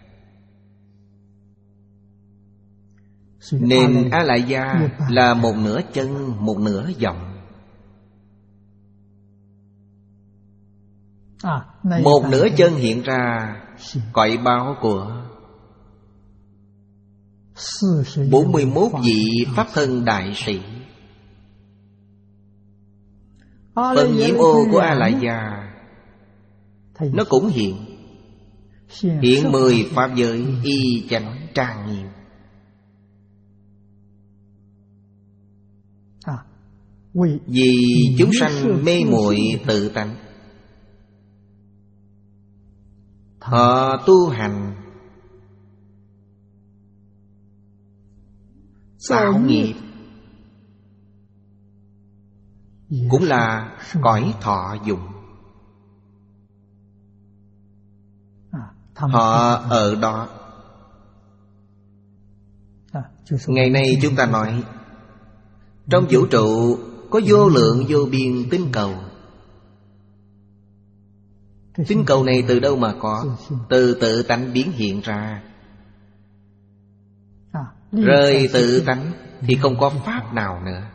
Nên A Lại Gia là một nửa chân, một nửa vọng. Một nửa chân hiện ra cõi báo của bốn mươi mốt vị Pháp Thân Đại Sĩ. Phần nhiễm ô của A Lại Gia nó cũng hiện. Hiện mười Pháp giới y chánh trang nghiêm. Vì chúng sanh mê muội tự tánh, họ tu hành tạo nghiệp, cũng là cõi thọ dụng. Họ ở đó. Ngày nay chúng ta nói trong vũ trụ có vô lượng vô biên tinh cầu. Tinh cầu này từ đâu mà có? Từ tự tánh biến hiện ra. Rời tự tánh thì không có pháp nào nữa.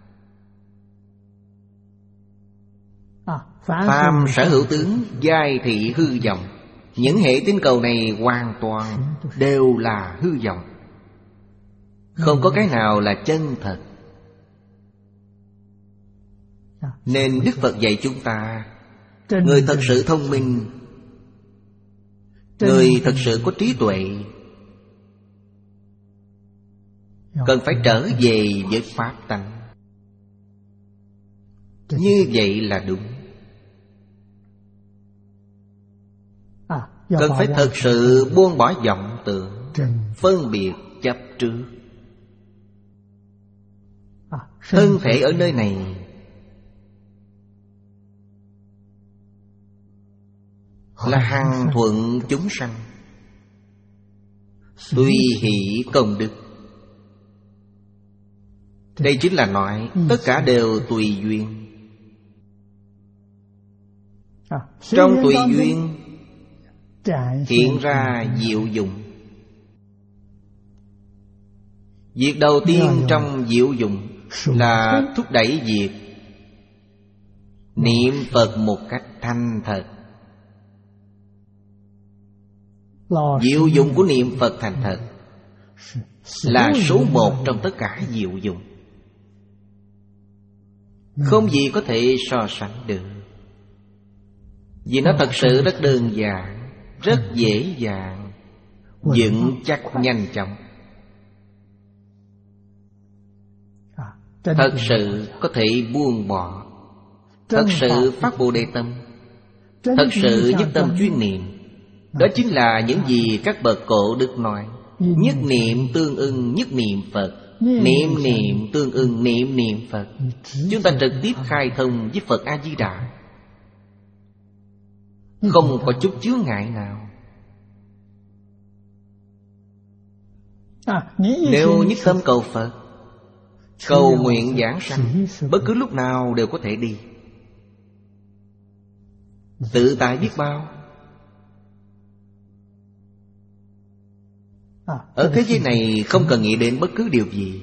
Phàm sở hữu tướng, giai thị hư vọng. Những hệ tinh cầu này hoàn toàn đều là hư vọng, không có cái nào là chân thật. Nên Đức Phật dạy chúng ta, người thật sự thông minh, người thật sự có trí tuệ, cần phải trở về với Pháp tánh. Như vậy là đúng. Cần phải thật sự buông bỏ vọng tưởng, phân biệt chấp trước. Thân thể ở nơi này là hằng thuận chúng sanh, tùy hỷ công đức. Đây chính là nói tất cả đều tùy duyên. Trong tùy duyên hiện ra diệu dụng. Việc đầu tiên trong diệu dụng là thúc đẩy việc niệm Phật một cách thanh thật. Diệu dụng của niệm Phật thành thật là số một trong tất cả diệu dụng. Không gì có thể so sánh được. Vì nó thật sự rất đơn giản, rất dễ dàng, vững chắc nhanh chóng. Thật sự có thể buông bỏ, thật sự phát Bồ Đề tâm, thật sự nhất tâm chuyên niệm. Đó chính là những gì các bậc cổ đức nói. Nhất niệm tương ưng nhất niệm Phật, niệm niệm tương ưng niệm niệm Phật. Chúng ta trực tiếp khai thông với Phật A-di-đà, không có chút chướng ngại nào. Nếu nhất tâm cầu Phật, cầu nguyện giảng sanh, bất cứ lúc nào đều có thể đi, tự tại biết bao. Ở thế giới này không cần nghĩ đến bất cứ điều gì.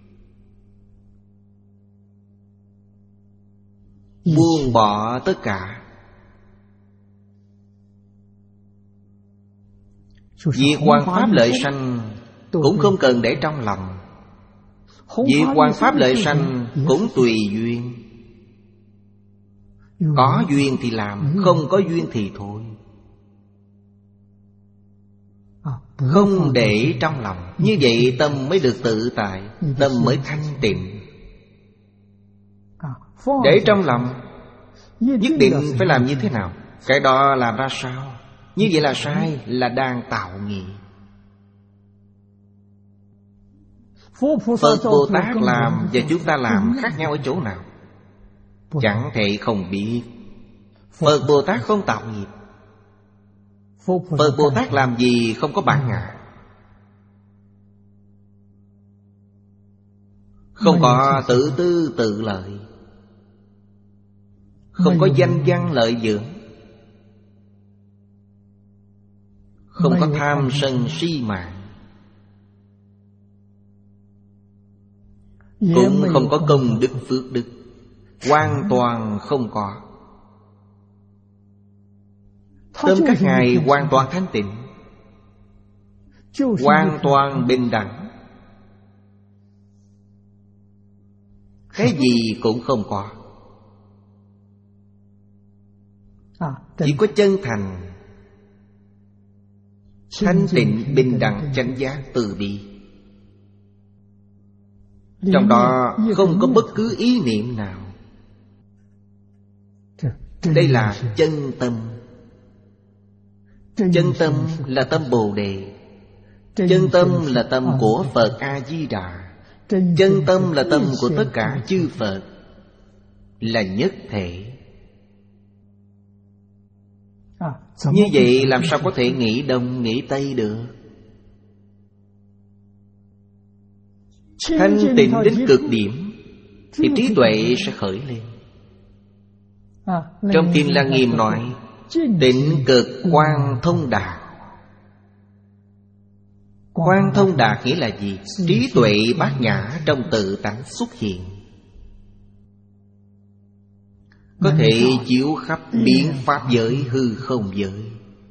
Buông bỏ tất cả, Việc hoằng pháp lợi sanh cũng không cần để trong lòng. Việc hoằng pháp lợi sanh cũng tùy duyên. Có duyên thì làm, không có duyên thì thôi. Không để trong lòng. Như vậy tâm mới được tự tại, tâm mới thanh tịnh. Để trong lòng, nhất định phải làm như thế nào? Cái đó làm ra sao? Như vậy là sai, là đang tạo nghiệp. Phật Bồ Tát làm và chúng ta làm khác nhau ở chỗ nào? Chẳng thể không biết. Phật Bồ Tát không tạo nghiệp. Phật Bồ Tát làm gì không có bản ngã, không có tự tư tự lợi, không có danh văn lợi dưỡng, không có tham sân si mạng, cũng không có công đức phước đức. Hoàn toàn không có. Tâm các ngài hoàn toàn thanh tịnh, hoàn toàn bình đẳng, cái gì cũng không có. Chỉ có chân thành, thanh tịnh, bình đẳng, chánh giác, từ bi. Trong đó không có bất cứ ý niệm nào. Đây là chân tâm. Chân tâm là tâm Bồ Đề. Chân tâm là tâm của Phật A-di-đà. Chân tâm là tâm của tất cả chư Phật, là nhất thể. Như vậy làm sao có thể nghĩ Đông nghĩ Tây được? Thanh tịnh đến cực điểm thì trí tuệ sẽ khởi lên. Trong Kinh Lăng Nghiêm nói tịnh cực quang thông đạt. Quang thông đạt nghĩa là gì? Trí tuệ bát nhã trong tự tánh xuất hiện, có thể chiếu khắp biến pháp giới hư không giới.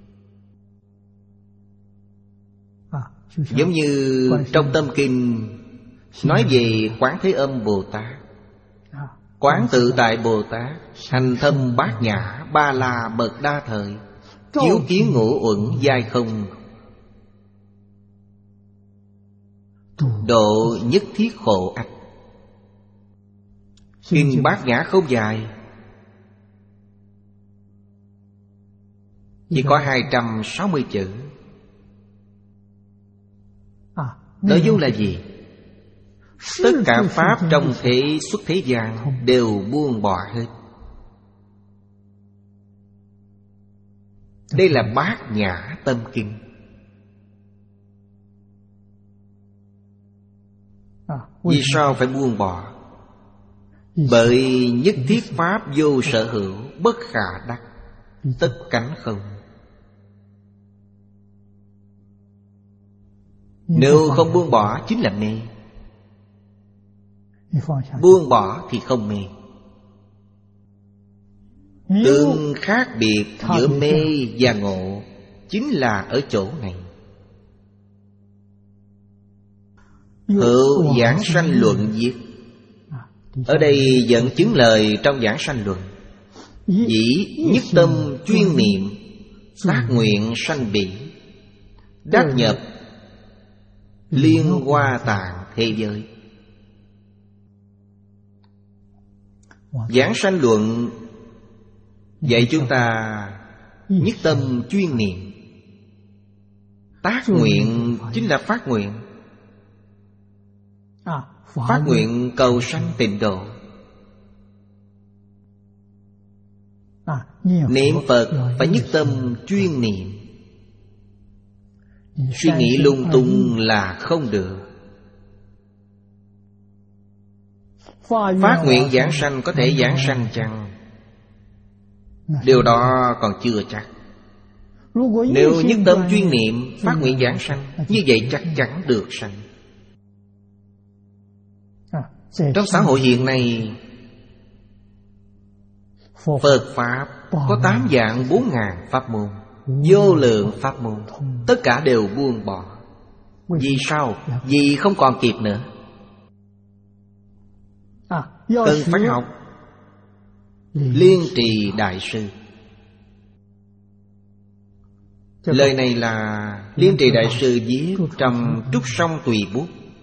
Giống như trong Tâm Kinh nói về Quán Thế Âm Bồ Tát, Quán Tự Tại Bồ Tát, hành thâm bát nhã, ba la mật đa thời, chiếu kiến ngũ uẩn giai không, độ nhất thiết khổ ách. Kinh bát nhã không dài, chỉ có hai trăm sáu mươi chữ. Nội dung là gì? Tất cả pháp trong thế xuất thế gian đều buông bỏ hết. Đây là bát nhã tâm kinh. Vì sao phải buông bỏ? Bởi nhất thiết pháp vô sở hữu, bất khả đắc, tất cánh không. Nếu không buông bỏ chính là mê. Buông bỏ thì không mê. Tương khác biệt giữa mê và ngộ chính là ở chỗ này. Hữu giảng sanh luận viết. Ở đây dẫn chứng lời trong giảng sanh luận. Dĩ nhất tâm chuyên niệm, tác nguyện sanh bỉ, đắc nhập liên hoa tạng thế giới. Giảng sanh luận dạy chúng ta nhất tâm chuyên niệm. Tác nguyện chính là phát nguyện. Phát nguyện cầu sanh tịnh độ. Niệm Phật phải nhất tâm chuyên niệm. Suy nghĩ lung tung là không được. Phát nguyện giảng sanh có thể giảng sanh chăng? Điều đó còn chưa chắc. Nếu nhất tâm chuyên niệm, phát nguyện giảng sanh, như vậy chắc chắn được sanh. Trong xã hội hiện nay, Phật Pháp có tám vạn bốn ngàn pháp môn. vô lượng pháp môn, tất cả đều buông bỏ. Vì sao? Vì không còn kịp nữa. Cần phải học Liên Trì Đại Sư. Lời này là Liên Trì Đại Sư viết trong Trúc Song Tùy Bút.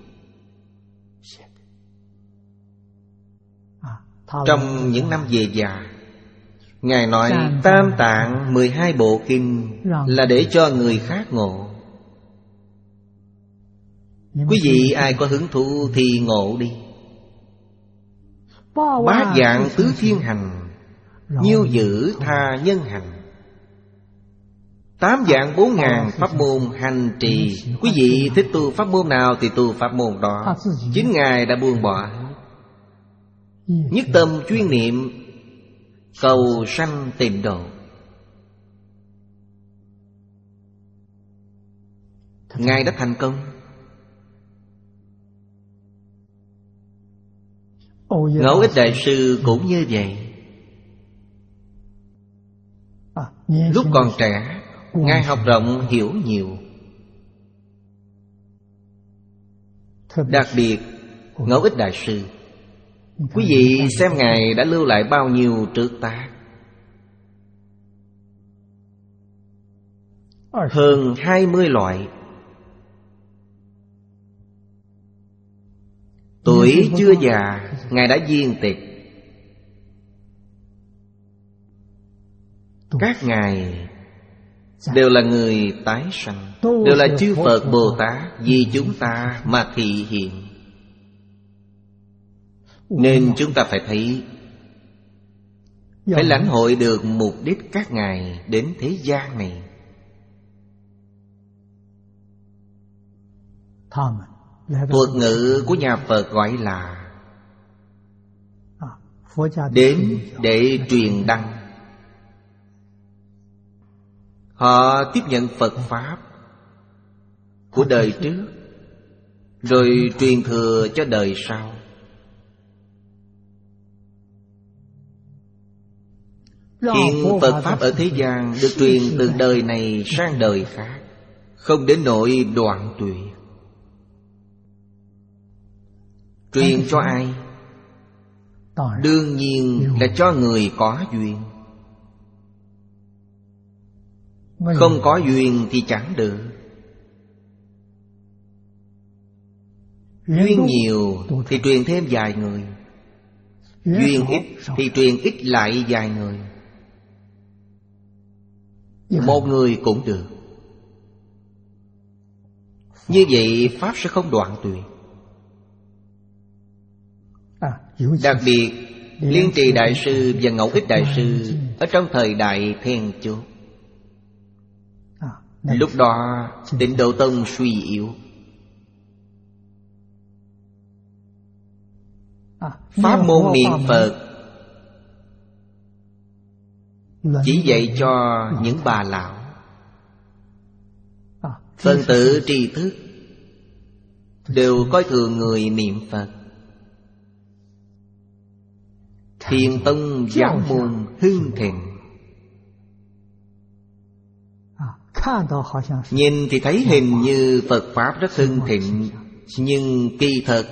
Trong những năm về già, Ngài nói Tam Tạng mười hai bộ kinh là để cho người khác ngộ. Quý vị ai có hứng thú thì ngộ đi. Bát dạng tứ thiên hành, nhiêu giữ tha nhân hành. Tám dạng bốn ngàn pháp môn hành trì. Quý vị thích tu pháp môn nào thì tu pháp môn đó. Chính Ngài đã buông bỏ. Nhất tâm chuyên niệm, cầu sanh tịnh độ. Ngài đã thành công. Ngẫu Ích Đại Sư cũng như vậy. Lúc còn trẻ, Ngài học rộng hiểu nhiều. Đặc biệt Ngẫu Ích Đại Sư, quý vị xem Ngài đã lưu lại bao nhiêu trược tác. Hơn hai mươi loại. Tuổi chưa già, Ngài đã viên tịch. Các Ngài đều là người tái sanh, đều là chư Phật Bồ Tát vì chúng ta mà thị hiện. Nên chúng ta phải thấy, phải lãnh hội được mục đích các Ngài đến thế gian này. Thuật ngữ của nhà Phật gọi là đến để truyền đăng. Họ tiếp nhận Phật Pháp của đời trước, rồi truyền thừa cho đời sau. Hiện Phật Pháp ở thế gian được truyền từ đời này sang đời khác, không đến nỗi đoạn tuyệt. Truyền cho ai? Đương nhiên là cho người có duyên. Không có duyên thì chẳng được. Duyên nhiều thì truyền thêm vài người, duyên ít thì truyền ít lại vài người. Một người cũng được. Như vậy Pháp sẽ không đoạn tuyệt. Đặc biệt Liên Trì Đại Sư và Ngẫu Ích Đại Sư ở trong thời đại then chốt. Lúc đó Tịnh Độ Tông suy yếu, pháp môn niệm Phật chỉ dạy cho những bà lão, phần tử tri thức đều coi thường người niệm Phật. Thiền tông giáo môn hưng thịnh, nhìn thì thấy hình như Phật Pháp rất hưng thịnh, nhưng kỳ thật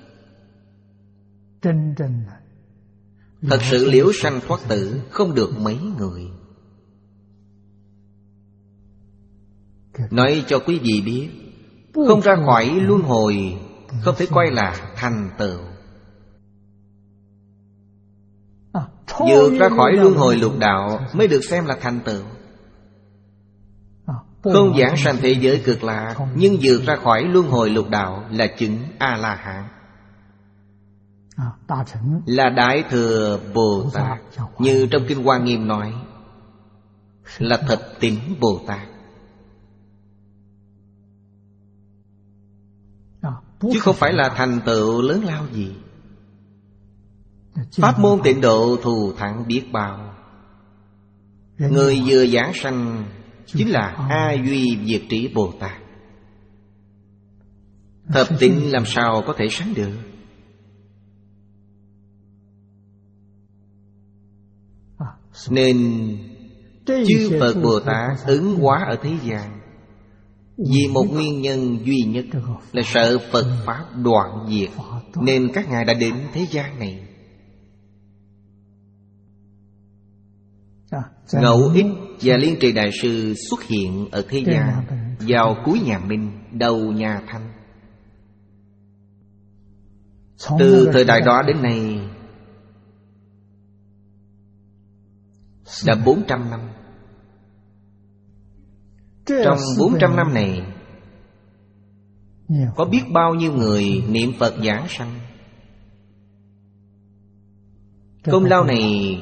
thật sự liễu sanh thoát tử không được mấy người. Nói cho quý vị biết, không ra khỏi luân hồi không thể coi là thành tựu. Vượt ra khỏi luân hồi lục đạo mới được xem là thành tựu. Không giảng sanh thế giới cực lạc, nhưng vượt ra khỏi luân hồi lục đạo là chứng A-la-hán, là Đại Thừa Bồ Tát. Như trong Kinh Hoa Nghiêm nói là Thập Tín Bồ Tát, chứ không phải là thành tựu lớn lao gì. Pháp môn tịnh độ thù thắng biết bao. Người vừa giảng sanh chính là A Duy Diệt Trí Bồ Tát. Thập tín làm sao có thể sánh được. Nên Chư Phật Bồ Tát ứng hóa ở thế gian vì một nguyên nhân duy nhất là sợ Phật Pháp đoạn diệt, nên các ngài đã đến thế gian này. Ngẫu Ích và Liên Trì Đại Sư xuất hiện ở thế gian vào cuối nhà Minh, đầu nhà Thanh. Từ thời đại đó đến nay đã bốn trăm năm. Trong bốn trăm năm này có biết bao nhiêu người niệm Phật giảng sanh. Công lao này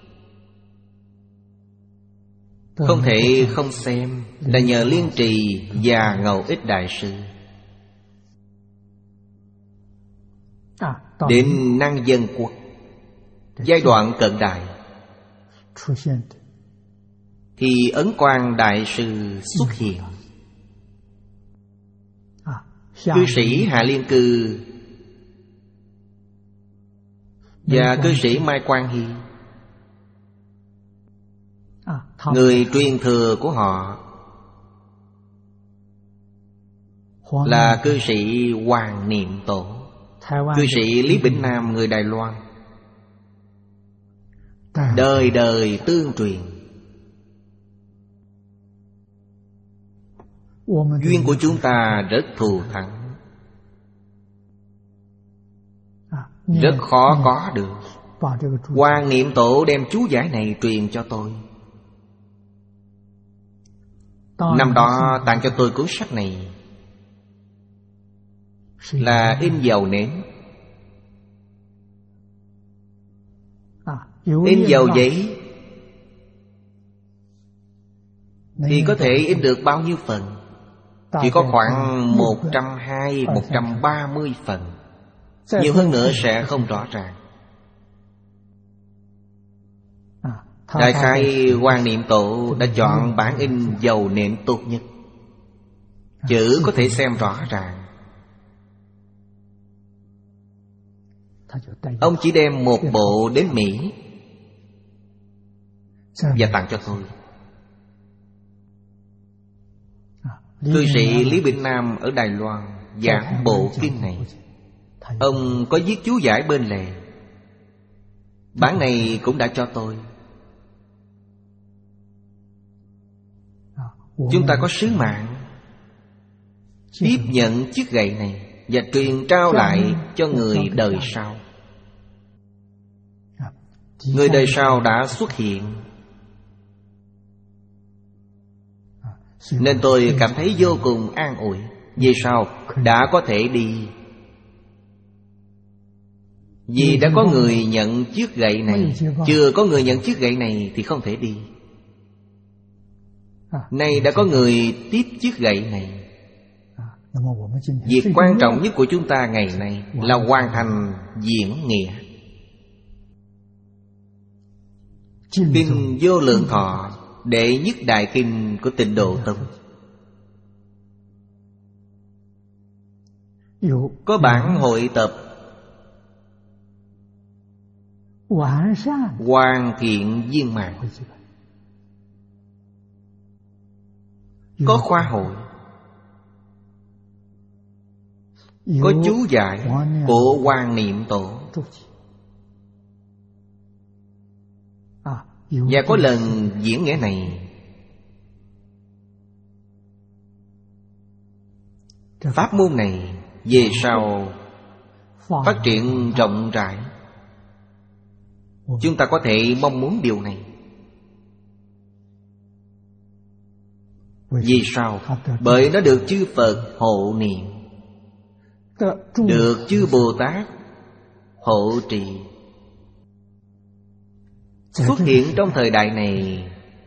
không thể không xem, là nhờ Liên Trì và Ngẫu Ích Đại Sư. Đến Năng Dân Quốc, giai đoạn cận đại, thì Ấn Quang Đại Sư xuất hiện. Cư sĩ Hạ Liên Cư và cư sĩ Mai Quang Hy, người truyền thừa của họ là cư sĩ Hoàng Niệm Tổ, cư sĩ Lý Bỉnh Nam người Đài Loan, đời đời tương truyền. Duyên của chúng ta rất thù thắng, rất khó có được. Hoàng Niệm Tổ đem chú giải này truyền cho tôi. Năm đó tặng cho tôi cuốn sách này là in dầu nến, in dầu giấy thì có thể in được bao nhiêu phần? Chỉ có khoảng một trăm hai mươi, một trăm ba mươi phần. Nhiều hơn nữa sẽ không rõ ràng. Đại khái Hoàng Niệm Tổ đã chọn bản in dầu nến tốt nhất, chữ có thể xem rõ ràng. Ông chỉ đem một bộ đến Mỹ và tặng cho tôi. Cư sĩ Lý Bỉnh Nam ở Đài Loan giảng bộ kinh này, ông có viết chú giải bên lề. Bản này cũng đã cho tôi. Chúng ta có sứ mạng tiếp nhận chiếc gậy này và truyền trao lại cho người đời sau. Người đời sau đã xuất hiện, nên tôi cảm thấy vô cùng an ủi. Vì sao? Đã có thể đi. Vì đã có người nhận chiếc gậy này. Chưa có người nhận chiếc gậy này thì không thể đi. Nay đã có người tiếp chiếc gậy này. Việc quan trọng nhất của chúng ta ngày nay là hoàn thành diễn nghĩa. Kinh Vô Lượng Thọ, đệ nhất đại kinh của Tịnh Độ Tông, có bản hội tập hoàn thiện viên mãn, có khóa hội, có chú giải của Hoàng Niệm Tổ, và có lần diễn nghĩa này. Pháp môn này về sau phát triển rộng rãi. Chúng ta có thể mong muốn điều này. Vì sao? Bởi nó được chư Phật hộ niệm, được chư Bồ Tát hộ trì. Xuất hiện trong thời đại này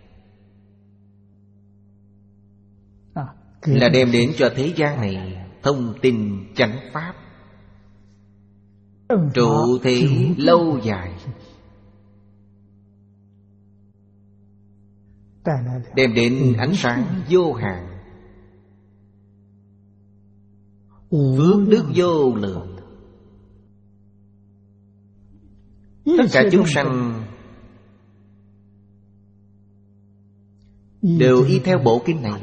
là đem đến cho thế gian này thông tin chánh pháp, trụ thế lâu dài, đem đến ánh sáng vô hạn, phước đức vô lượng. Tất cả chúng sanh đều y theo bộ kinh này,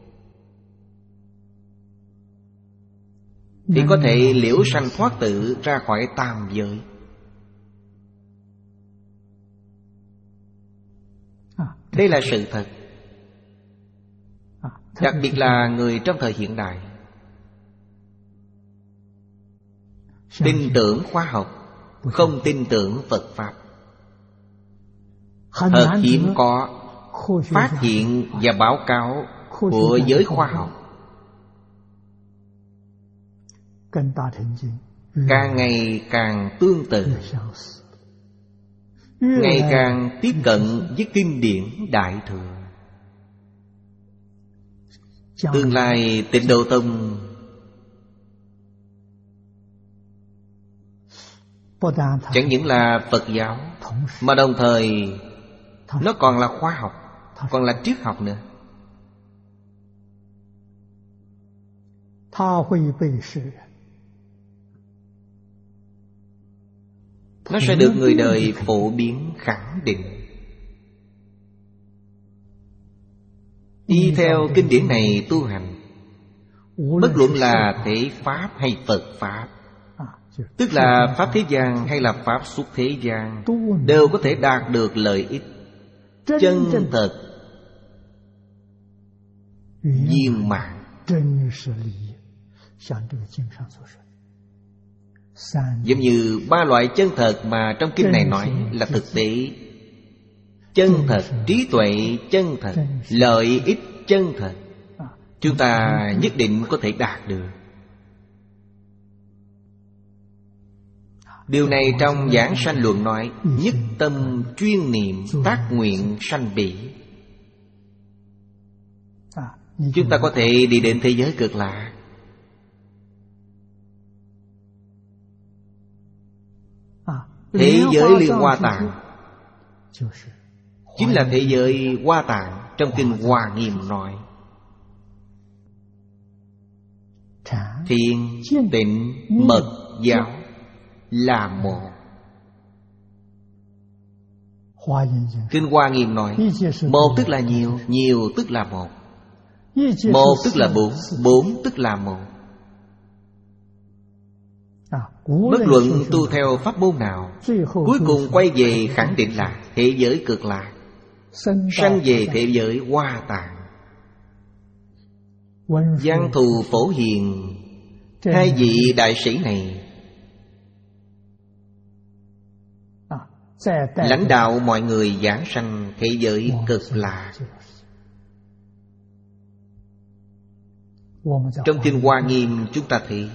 thì có thể liễu sanh thoát tự ra khỏi tam giới. Đây là sự thật. Đặc biệt là người trong thời hiện đại, tin tưởng khoa học, không tin tưởng Phật Pháp. Thật hiếm có phát hiện và báo cáo của giới khoa học. Càng ngày càng tương tự, ngày càng tiếp cận với kinh điển Đại Thừa. Tương lai Tịnh Độ Tông chẳng những là Phật giáo, mà đồng thời nó còn là khoa học, còn là triết học nữa. Nó sẽ được người đời phổ biến khẳng định. Y theo kinh điển này tu hành, bất luận là Thế Pháp hay Phật Pháp, tức là Pháp thế gian hay là Pháp xuất thế gian, đều có thể đạt được lợi ích chân thật viên mãn. Giống như ba loại chân thật mà trong kinh này nói là thực tế. Chân thật, trí tuệ chân thật, lợi ích chân thật, chúng ta nhất định có thể đạt được. Điều này trong Giảng Sanh Luận nói: nhất tâm chuyên niệm, tác nguyện sanh bỉ. Chúng ta có thể đi đến thế giới Cực Lạc. Thế giới Liên Hoa Tạng chính là thế giới Hoa Tạng trong kinh Hoa Nghiêm nói: Thiền, Tịnh, Mật, Giáo là một. Kinh Hoa Nghiêm nói: một tức là nhiều, nhiều tức là một. Một tức là bốn, bốn tức là một. Bất luận tu theo pháp môn nào, cuối cùng quay về khẳng định là thế giới Cực Lạc, sanh về thế giới Hoa Tạng. Văn Thù Phổ Hiền, hai vị đại sĩ này lãnh đạo mọi người giảng sanh thế giới Cực Lạc. Trong kinh Hoa Nghiêm chúng ta thấy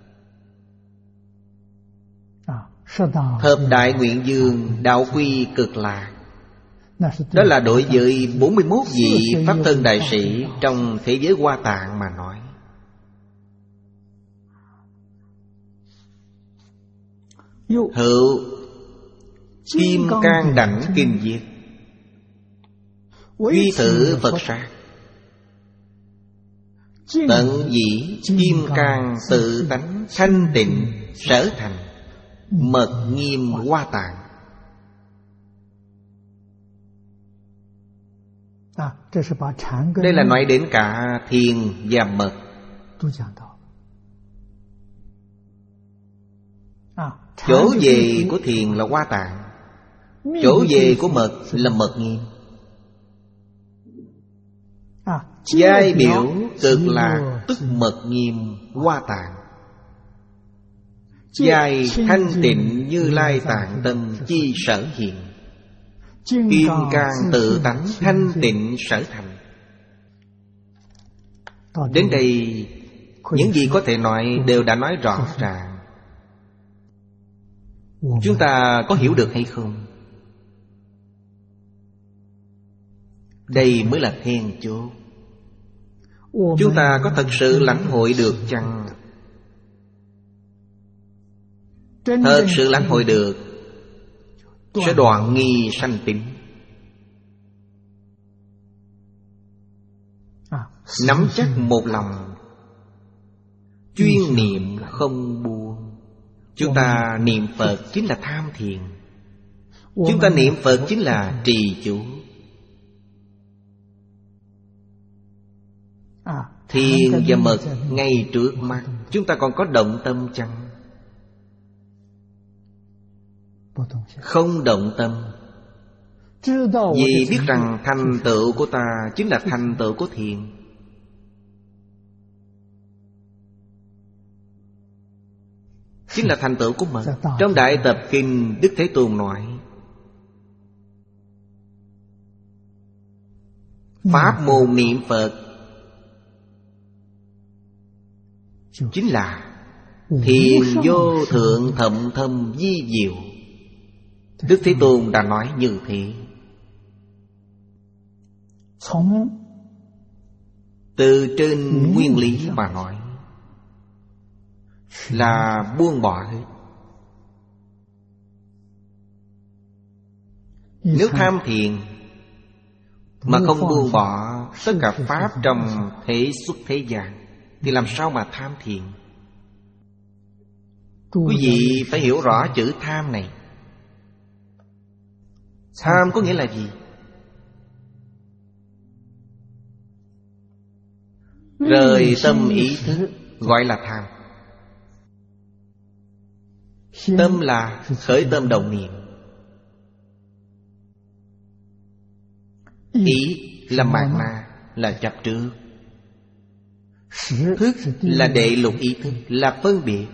Thập Đại Nguyện Dương đạo quy Cực Lạc, đó là đối với bốn mươi mốt vị Pháp Thân Đại Sĩ trong thế giới Hoa Tạng mà nói. Hữu Kim Cang Đảnh Kinh Viết, Duy Thử Phật Sát, tận dĩ Kim Cang tự tánh thanh tịnh sở thành, mật nghiêm Hoa Tạng. Đây là nói đến cả thiền và mật. Chỗ về của thiền là Hoa Tạng, chỗ về của mật là mật nghiêm. Giai biểu Cực Lạc tức mật nghiêm Hoa Tạng. Giai thanh tịnh Như Lai Tạng tâm chi sở hiện, Kim Cang tự tánh thanh tịnh sở thành. Đến đây, những gì có thể nói đều đã nói rõ ràng. Chúng ta có hiểu được hay không? Đây mới là then chốt. Chúng ta có thật sự lãnh hội được chăng? Thật sự lãnh hội được sẽ đoạn nghi sanh tín. Nắm chắc một lòng, chuyên niệm không buông. Chúng ta niệm Phật chính là tham thiền. Chúng ta niệm Phật chính là trì chú. Thiền và mật ngay trước mắt, chúng ta còn có động tâm chăng? Không động tâm. Vì biết rằng thành tựu của ta chính là thành tựu của thiền. Chính là thành tựu của mật. Trong Đại Tập Kinh, Đức Thế Tôn nói pháp môn niệm Phật chính là thiền vô thượng thậm thâm vi diệu. Đức Thế Tôn đã nói như thế. Từ trên nguyên lý mà nói là buông bỏ hết. Nếu tham thiền mà không buông bỏ tất cả pháp trong thế xuất thế gian thì làm sao mà tham thiền? Quý vị phải hiểu rõ chữ tham này. Tham có nghĩa là gì? Rời tâm ý thức gọi là tham. Tâm là khởi tâm động niệm, ý là mạt na, là chấp trước, thức là đệ lục ý thức, là phân biệt.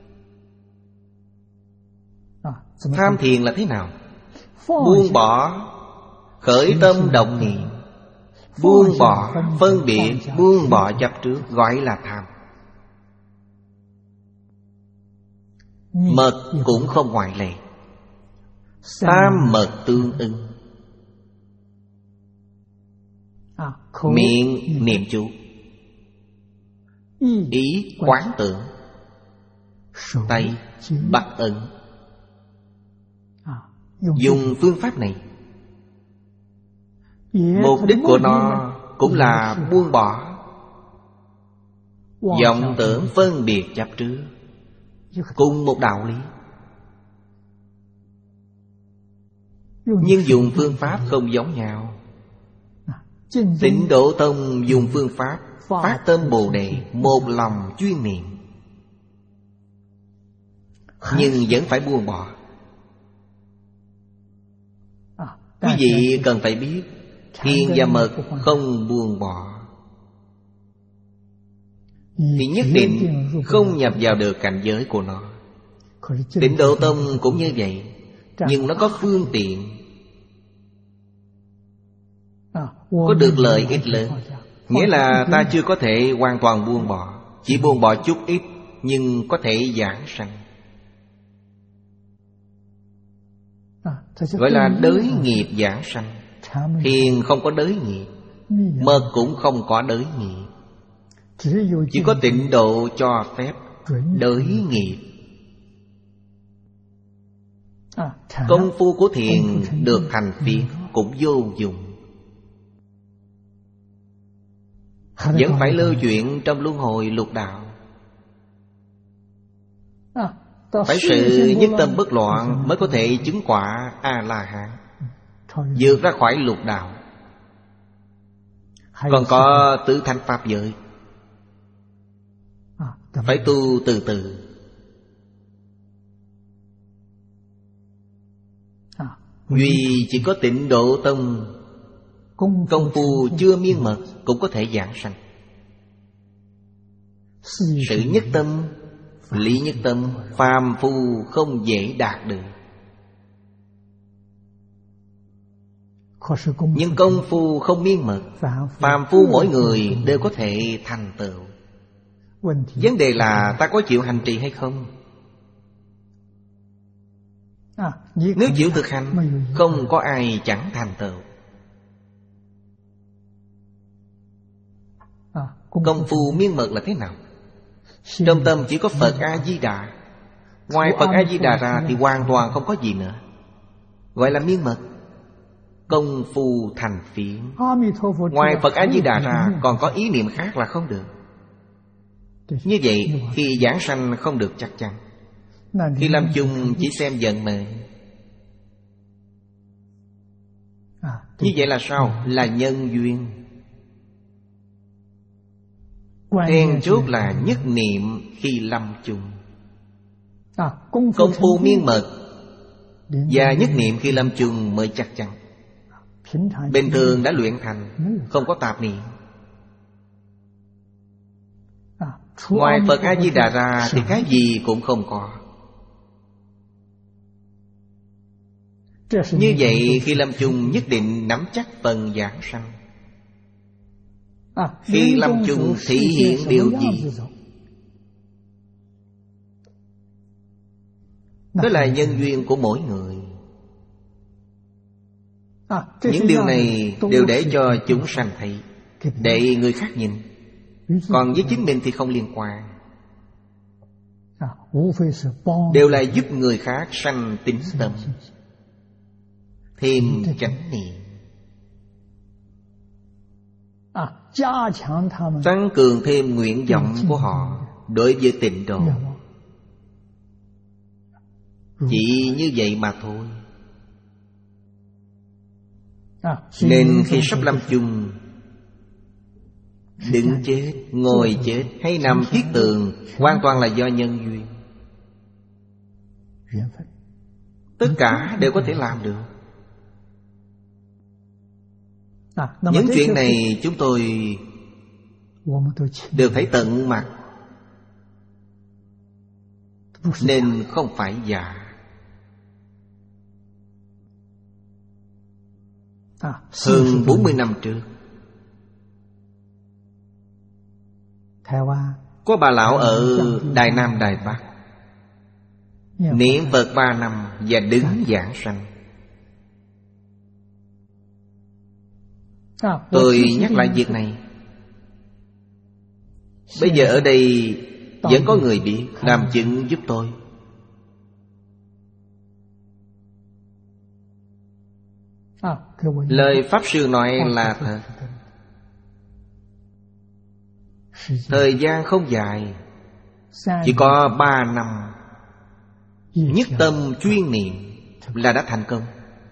Tham thiền là thế nào? Buông bỏ khởi tâm động niệm, buông bỏ phân biệt, buông bỏ chấp trước, gọi là tham. Mật cũng không ngoại lệ. Tam mật tương ưng. Miệng niệm chú, ý quán tưởng, tay bắt ấn. Dùng phương pháp này, mục đích của nó cũng là buông bỏ vọng tưởng phân biệt chấp trước. Cùng một đạo lý, nhưng dùng phương pháp không giống nhau. Tịnh Độ Tông dùng phương pháp phát tâm Bồ Đề, một lòng chuyên niệm, nhưng vẫn phải buông bỏ. Quý vị cần phải biết, thiền và mật không buông bỏ thì nhất định không nhập vào được cảnh giới của nó. Tịnh Độ Tông cũng như vậy, nhưng nó có phương tiện, có được lợi ích lớn. Nghĩa là ta chưa có thể hoàn toàn buông bỏ, chỉ buông bỏ chút ít, nhưng có thể giảng sanh, gọi là đới nghiệp giảng sanh. Thiền không có đới nghiệp, mật cũng không có đới nghiệp. Chỉ có tịnh độ cho phép đới nghiệp. Công phu của thiền được thành phiến cũng vô dụng, vẫn phải lưu chuyển trong luân hồi lục đạo. Phải sự nhất tâm bất loạn mới có thể chứng quả A-la-hán, vượt ra khỏi lục đạo. Còn có tứ thanh pháp giới, phải tu từ từ. Duy chỉ có Tịnh Độ Tông công phu chưa miên mật cũng có thể giảng sanh. Sự nhất tâm, lý nhất tâm, phàm phu không dễ đạt được. Nhưng công phu không miên mật, phàm phu mỗi người đều có thể thành tựu. Vấn đề là ta có chịu hành trì hay không? Nếu chịu thực hành, không có ai chẳng thành tựu. Công phu miên mật là thế nào? Trong tâm chỉ có Phật A-di-đà, ngoài Phật A-di-đà ra thì hoàn toàn không có gì nữa, gọi là miên mật. Công phu thành phiến. Ngoài Phật A-di-đà ra còn có ý niệm khác là không được. Như vậy khi giảng sanh không được chắc chắn. Khi làm chung chỉ xem vận mệnh. Như vậy là sao? Là nhân duyên. Then chốt là nhất niệm khi lâm chung. Công phu miên mật và nhất niệm khi lâm chung mới chắc chắn. Bình thường đã luyện thành, không có tạp niệm. Ngoài Phật A-di-đà ra thì cái gì cũng không có. Như vậy khi lâm chung nhất định nắm chắc phần giảng sanh. Khi lâm chung thị hiện điều gì? Đó là nhân duyên của mỗi người. Những điều này đều để cho chúng sanh thấy, để người khác nhìn. Còn với chính mình thì không liên quan. Đều là giúp người khác sanh tín tâm, thêm chánh niệm, tăng cường thêm nguyện vọng của họ đối với tịnh độ. Chỉ như vậy mà thôi. Nên khi sắp lâm chung, đứng chết, ngồi chết hay nằm thiết tường hoàn toàn là do nhân duyên. Tất cả đều có thể làm được. Những chuyện này chúng tôi đều thấy tận mặt, nên không phải giả. Hơn bốn mươi năm trước, có bà lão ở Đài Nam Đài Bắc niệm Phật ba năm và đứng giảng sanh. Tôi nhắc lại việc này. Bây giờ ở đây vẫn có người biết, làm chứng giúp tôi. Lời Pháp Sư nói là thật. Thời gian không dài, chỉ có ba năm nhất tâm chuyên niệm là đã thành công.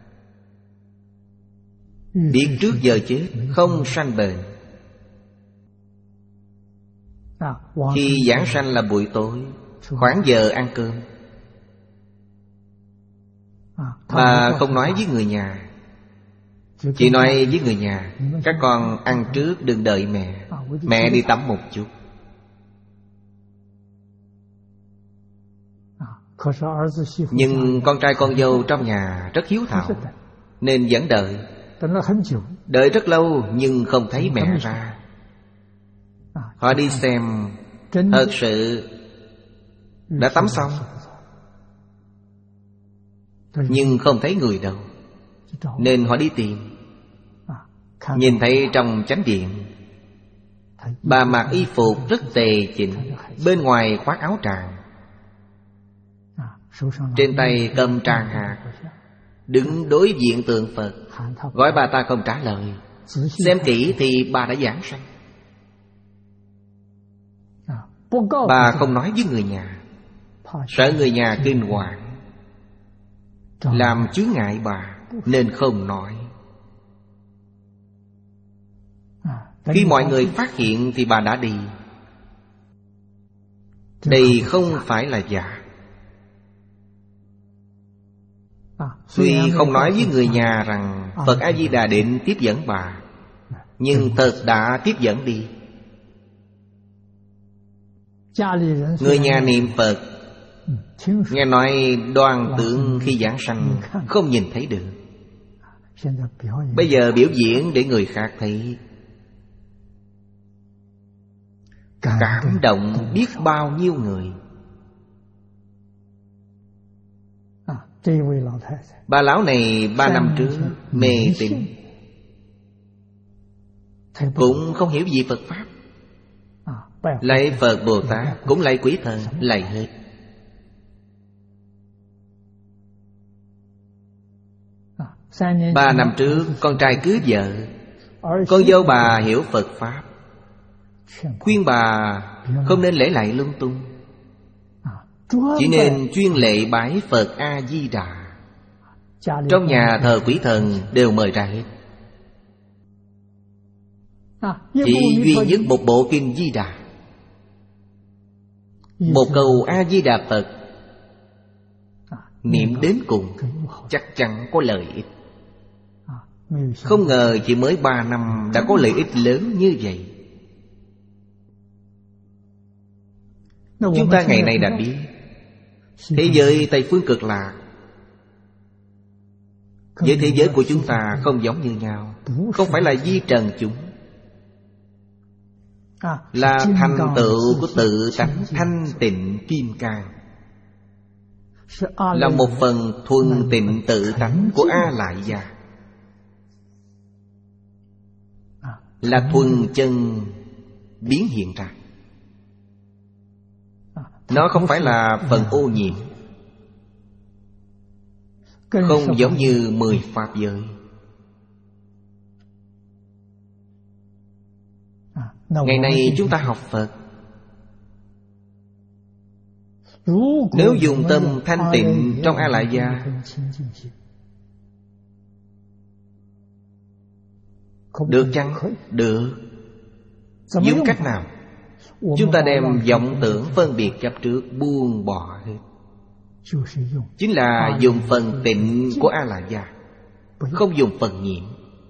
Biết trước giờ chết, không sanh bệnh. Khi giảng sanh là buổi tối, khoảng giờ ăn cơm. Bà không nói với người nhà, chỉ nói với người nhà: các con ăn trước, đừng đợi mẹ. Mẹ đi tắm một chút. Nhưng con trai con dâu trong nhà rất hiếu thảo, nên vẫn đợi. Đợi rất lâu nhưng không thấy mẹ ra. Họ đi xem, thật sự đã tắm xong, nhưng không thấy người đâu. Nên họ đi tìm. Nhìn thấy trong chánh điện, bà mặc y phục rất tề chỉnh, bên ngoài khoác áo tràng, trên tay cầm tràng hạt, đứng đối diện tượng Phật. Gọi bà ta không trả lời. Xem kỹ thì bà đã giảng sanh. Bà không nói với người nhà, sợ người nhà kinh hoàng, làm chướng ngại bà, nên không nói. Khi mọi người phát hiện thì bà đã đi. Đây không phải là giả. Tuy không nói với người nhà rằng Phật A-di-đà định tiếp dẫn bà, nhưng thật đã tiếp dẫn đi. Người nhà niệm Phật, nghe nói đoan tượng khi giảng sanh không nhìn thấy được. Bây giờ biểu diễn để người khác thấy. Cảm động biết bao nhiêu người. Bà lão này ba năm trước mê tín, cũng không hiểu gì Phật Pháp. Lạy Phật Bồ Tát, cũng lạy quỷ thần, lạy hết. Ba năm trước con trai cưới vợ, con dâu bà hiểu Phật Pháp, khuyên bà không nên lễ lạy lung tung, chỉ nên chuyên lễ bái Phật A-di-đà. Trong nhà thờ quỷ thần đều mời ra hết, chỉ duy nhất một bộ kinh Di Đà. Một câu A-di-đà Phật niệm đến cùng chắc chắn có lợi ích. Không ngờ chỉ mới ba năm đã có lợi ích lớn như vậy. Chúng ta ngày nay đã biết thế giới Tây Phương Cực Lạc với thế giới của chúng ta không giống như nhau. Không phải là di trần chúng, là thành tựu của tự tánh thanh tịnh kim cang, là một phần thuần tịnh tự tánh của A Lại Gia, là thuần chân biến hiện ra. Nó không phải là phần ô nhiễm, không giống như mười pháp giới. Ngày nay chúng ta học Phật, nếu dùng tâm thanh tịnh trong A Lại Gia, được chăng? Được. Dùng cách nào? Chúng ta đem vọng tưởng phân biệt chấp trước buông bỏ hết. Chính là dùng phần tịnh của A Lại Gia, không dùng phần nhiễm.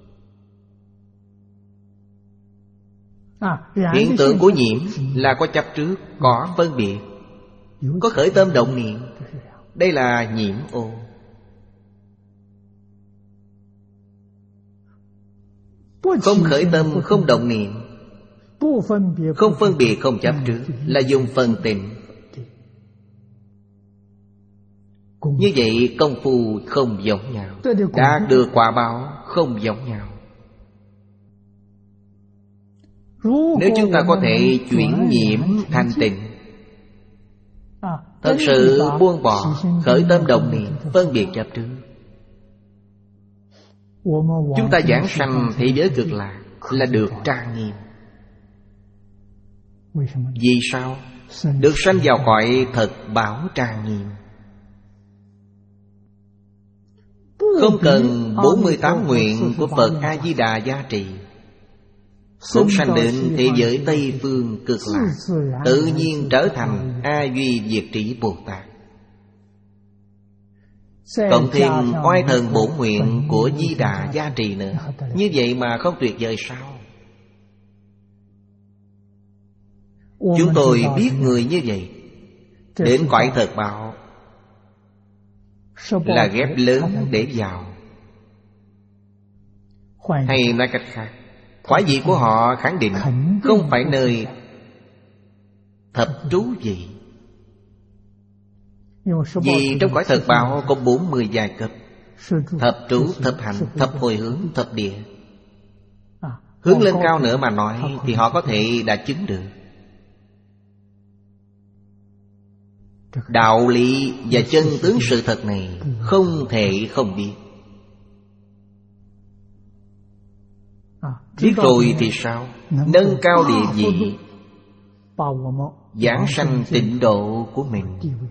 Hiện tượng của nhiễm là có chấp trước, có phân biệt, có khởi tâm động niệm. Đây là nhiễm ô. Không khởi tâm, không động niệm, không phân biệt, không chấp trước, là dùng phần tịnh. Như vậy công phu không giống nhau, đạt được quả báo không giống nhau. Nếu chúng ta có thể chuyển nhiễm thành tịnh, thật sự buông bỏ khởi tâm động niệm, phân biệt chấp trước, chúng ta giảng sanh thế giới Cực Lạc là được trang nghiêm. Vì sao? Được sanh vào cõi thật bảo trang nghiêm, không cần bốn mươi tám nguyện của Phật A-di-đà gia trì, cũng sanh đến thế giới Tây Phương Cực Lạc, tự nhiên trở thành A Duy Diệt Trí Bồ Tát. Cộng thêm oai thần bổn nguyện của Di Đà gia trì nữa, như vậy mà không tuyệt vời sao? Chúng tôi biết người như vậy đến cõi thật báo là ghép lớn để vào. Hay nói cách khác, quả vị của họ khẳng định không phải nơi thập trú vị. Vì trong cõi thật báo có bốn mươi giai cấp: thập trú, thập hành, thập hồi hướng, thập địa. Hướng lên cao nữa mà nói thì họ có thể đã chứng được. Đạo lý và chân tướng sự thật này không thể không biết. Biết rồi thì sao? Nâng cao địa vị, giảng sanh tịnh độ của mình.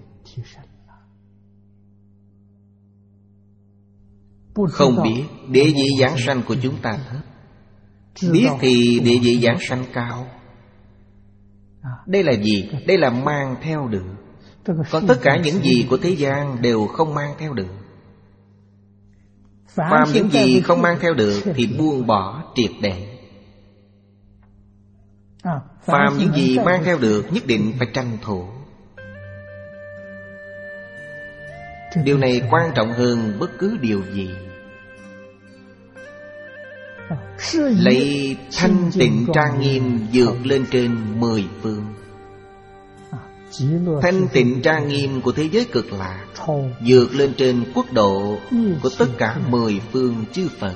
Không biết, địa vị giảng sanh của chúng ta thấp. Biết thì địa vị giảng sanh cao. Đây là gì? Đây là mang theo được. Còn tất cả những gì của thế gian đều không mang theo được. Phàm những gì không mang theo được thì buông bỏ triệt để. Phàm những gì mang theo được nhất định phải tranh thủ. Điều này quan trọng hơn bất cứ điều gì. Lấy thanh tịnh trang nghiêm vượt lên trên mười phương. Thanh tịnh trang nghiêm của thế giới Cực Lạc vượt lên trên quốc độ của tất cả mười phương chư Phật.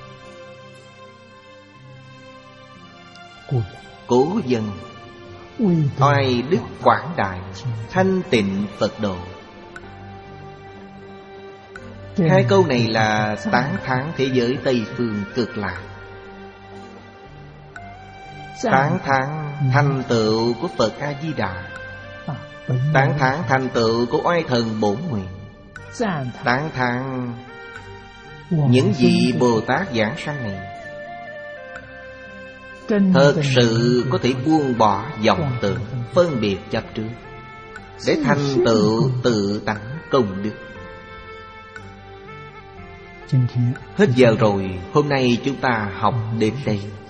Cố dân oai đức quảng đại, thanh tịnh Phật độ. Hai câu này là tán thán thế giới Tây Phương Cực Lạc, tán thán thành tựu của Phật A-di-đà, tán thán thành tựu của oai thần bổn nguyện, tán thán những vị Bồ Tát giảng sanh này thật sự có thể buông bỏ vọng tưởng, phân biệt chấp trước, để thành tựu tự tánh công đức. Hết giờ rồi, hôm nay chúng ta học đến đây.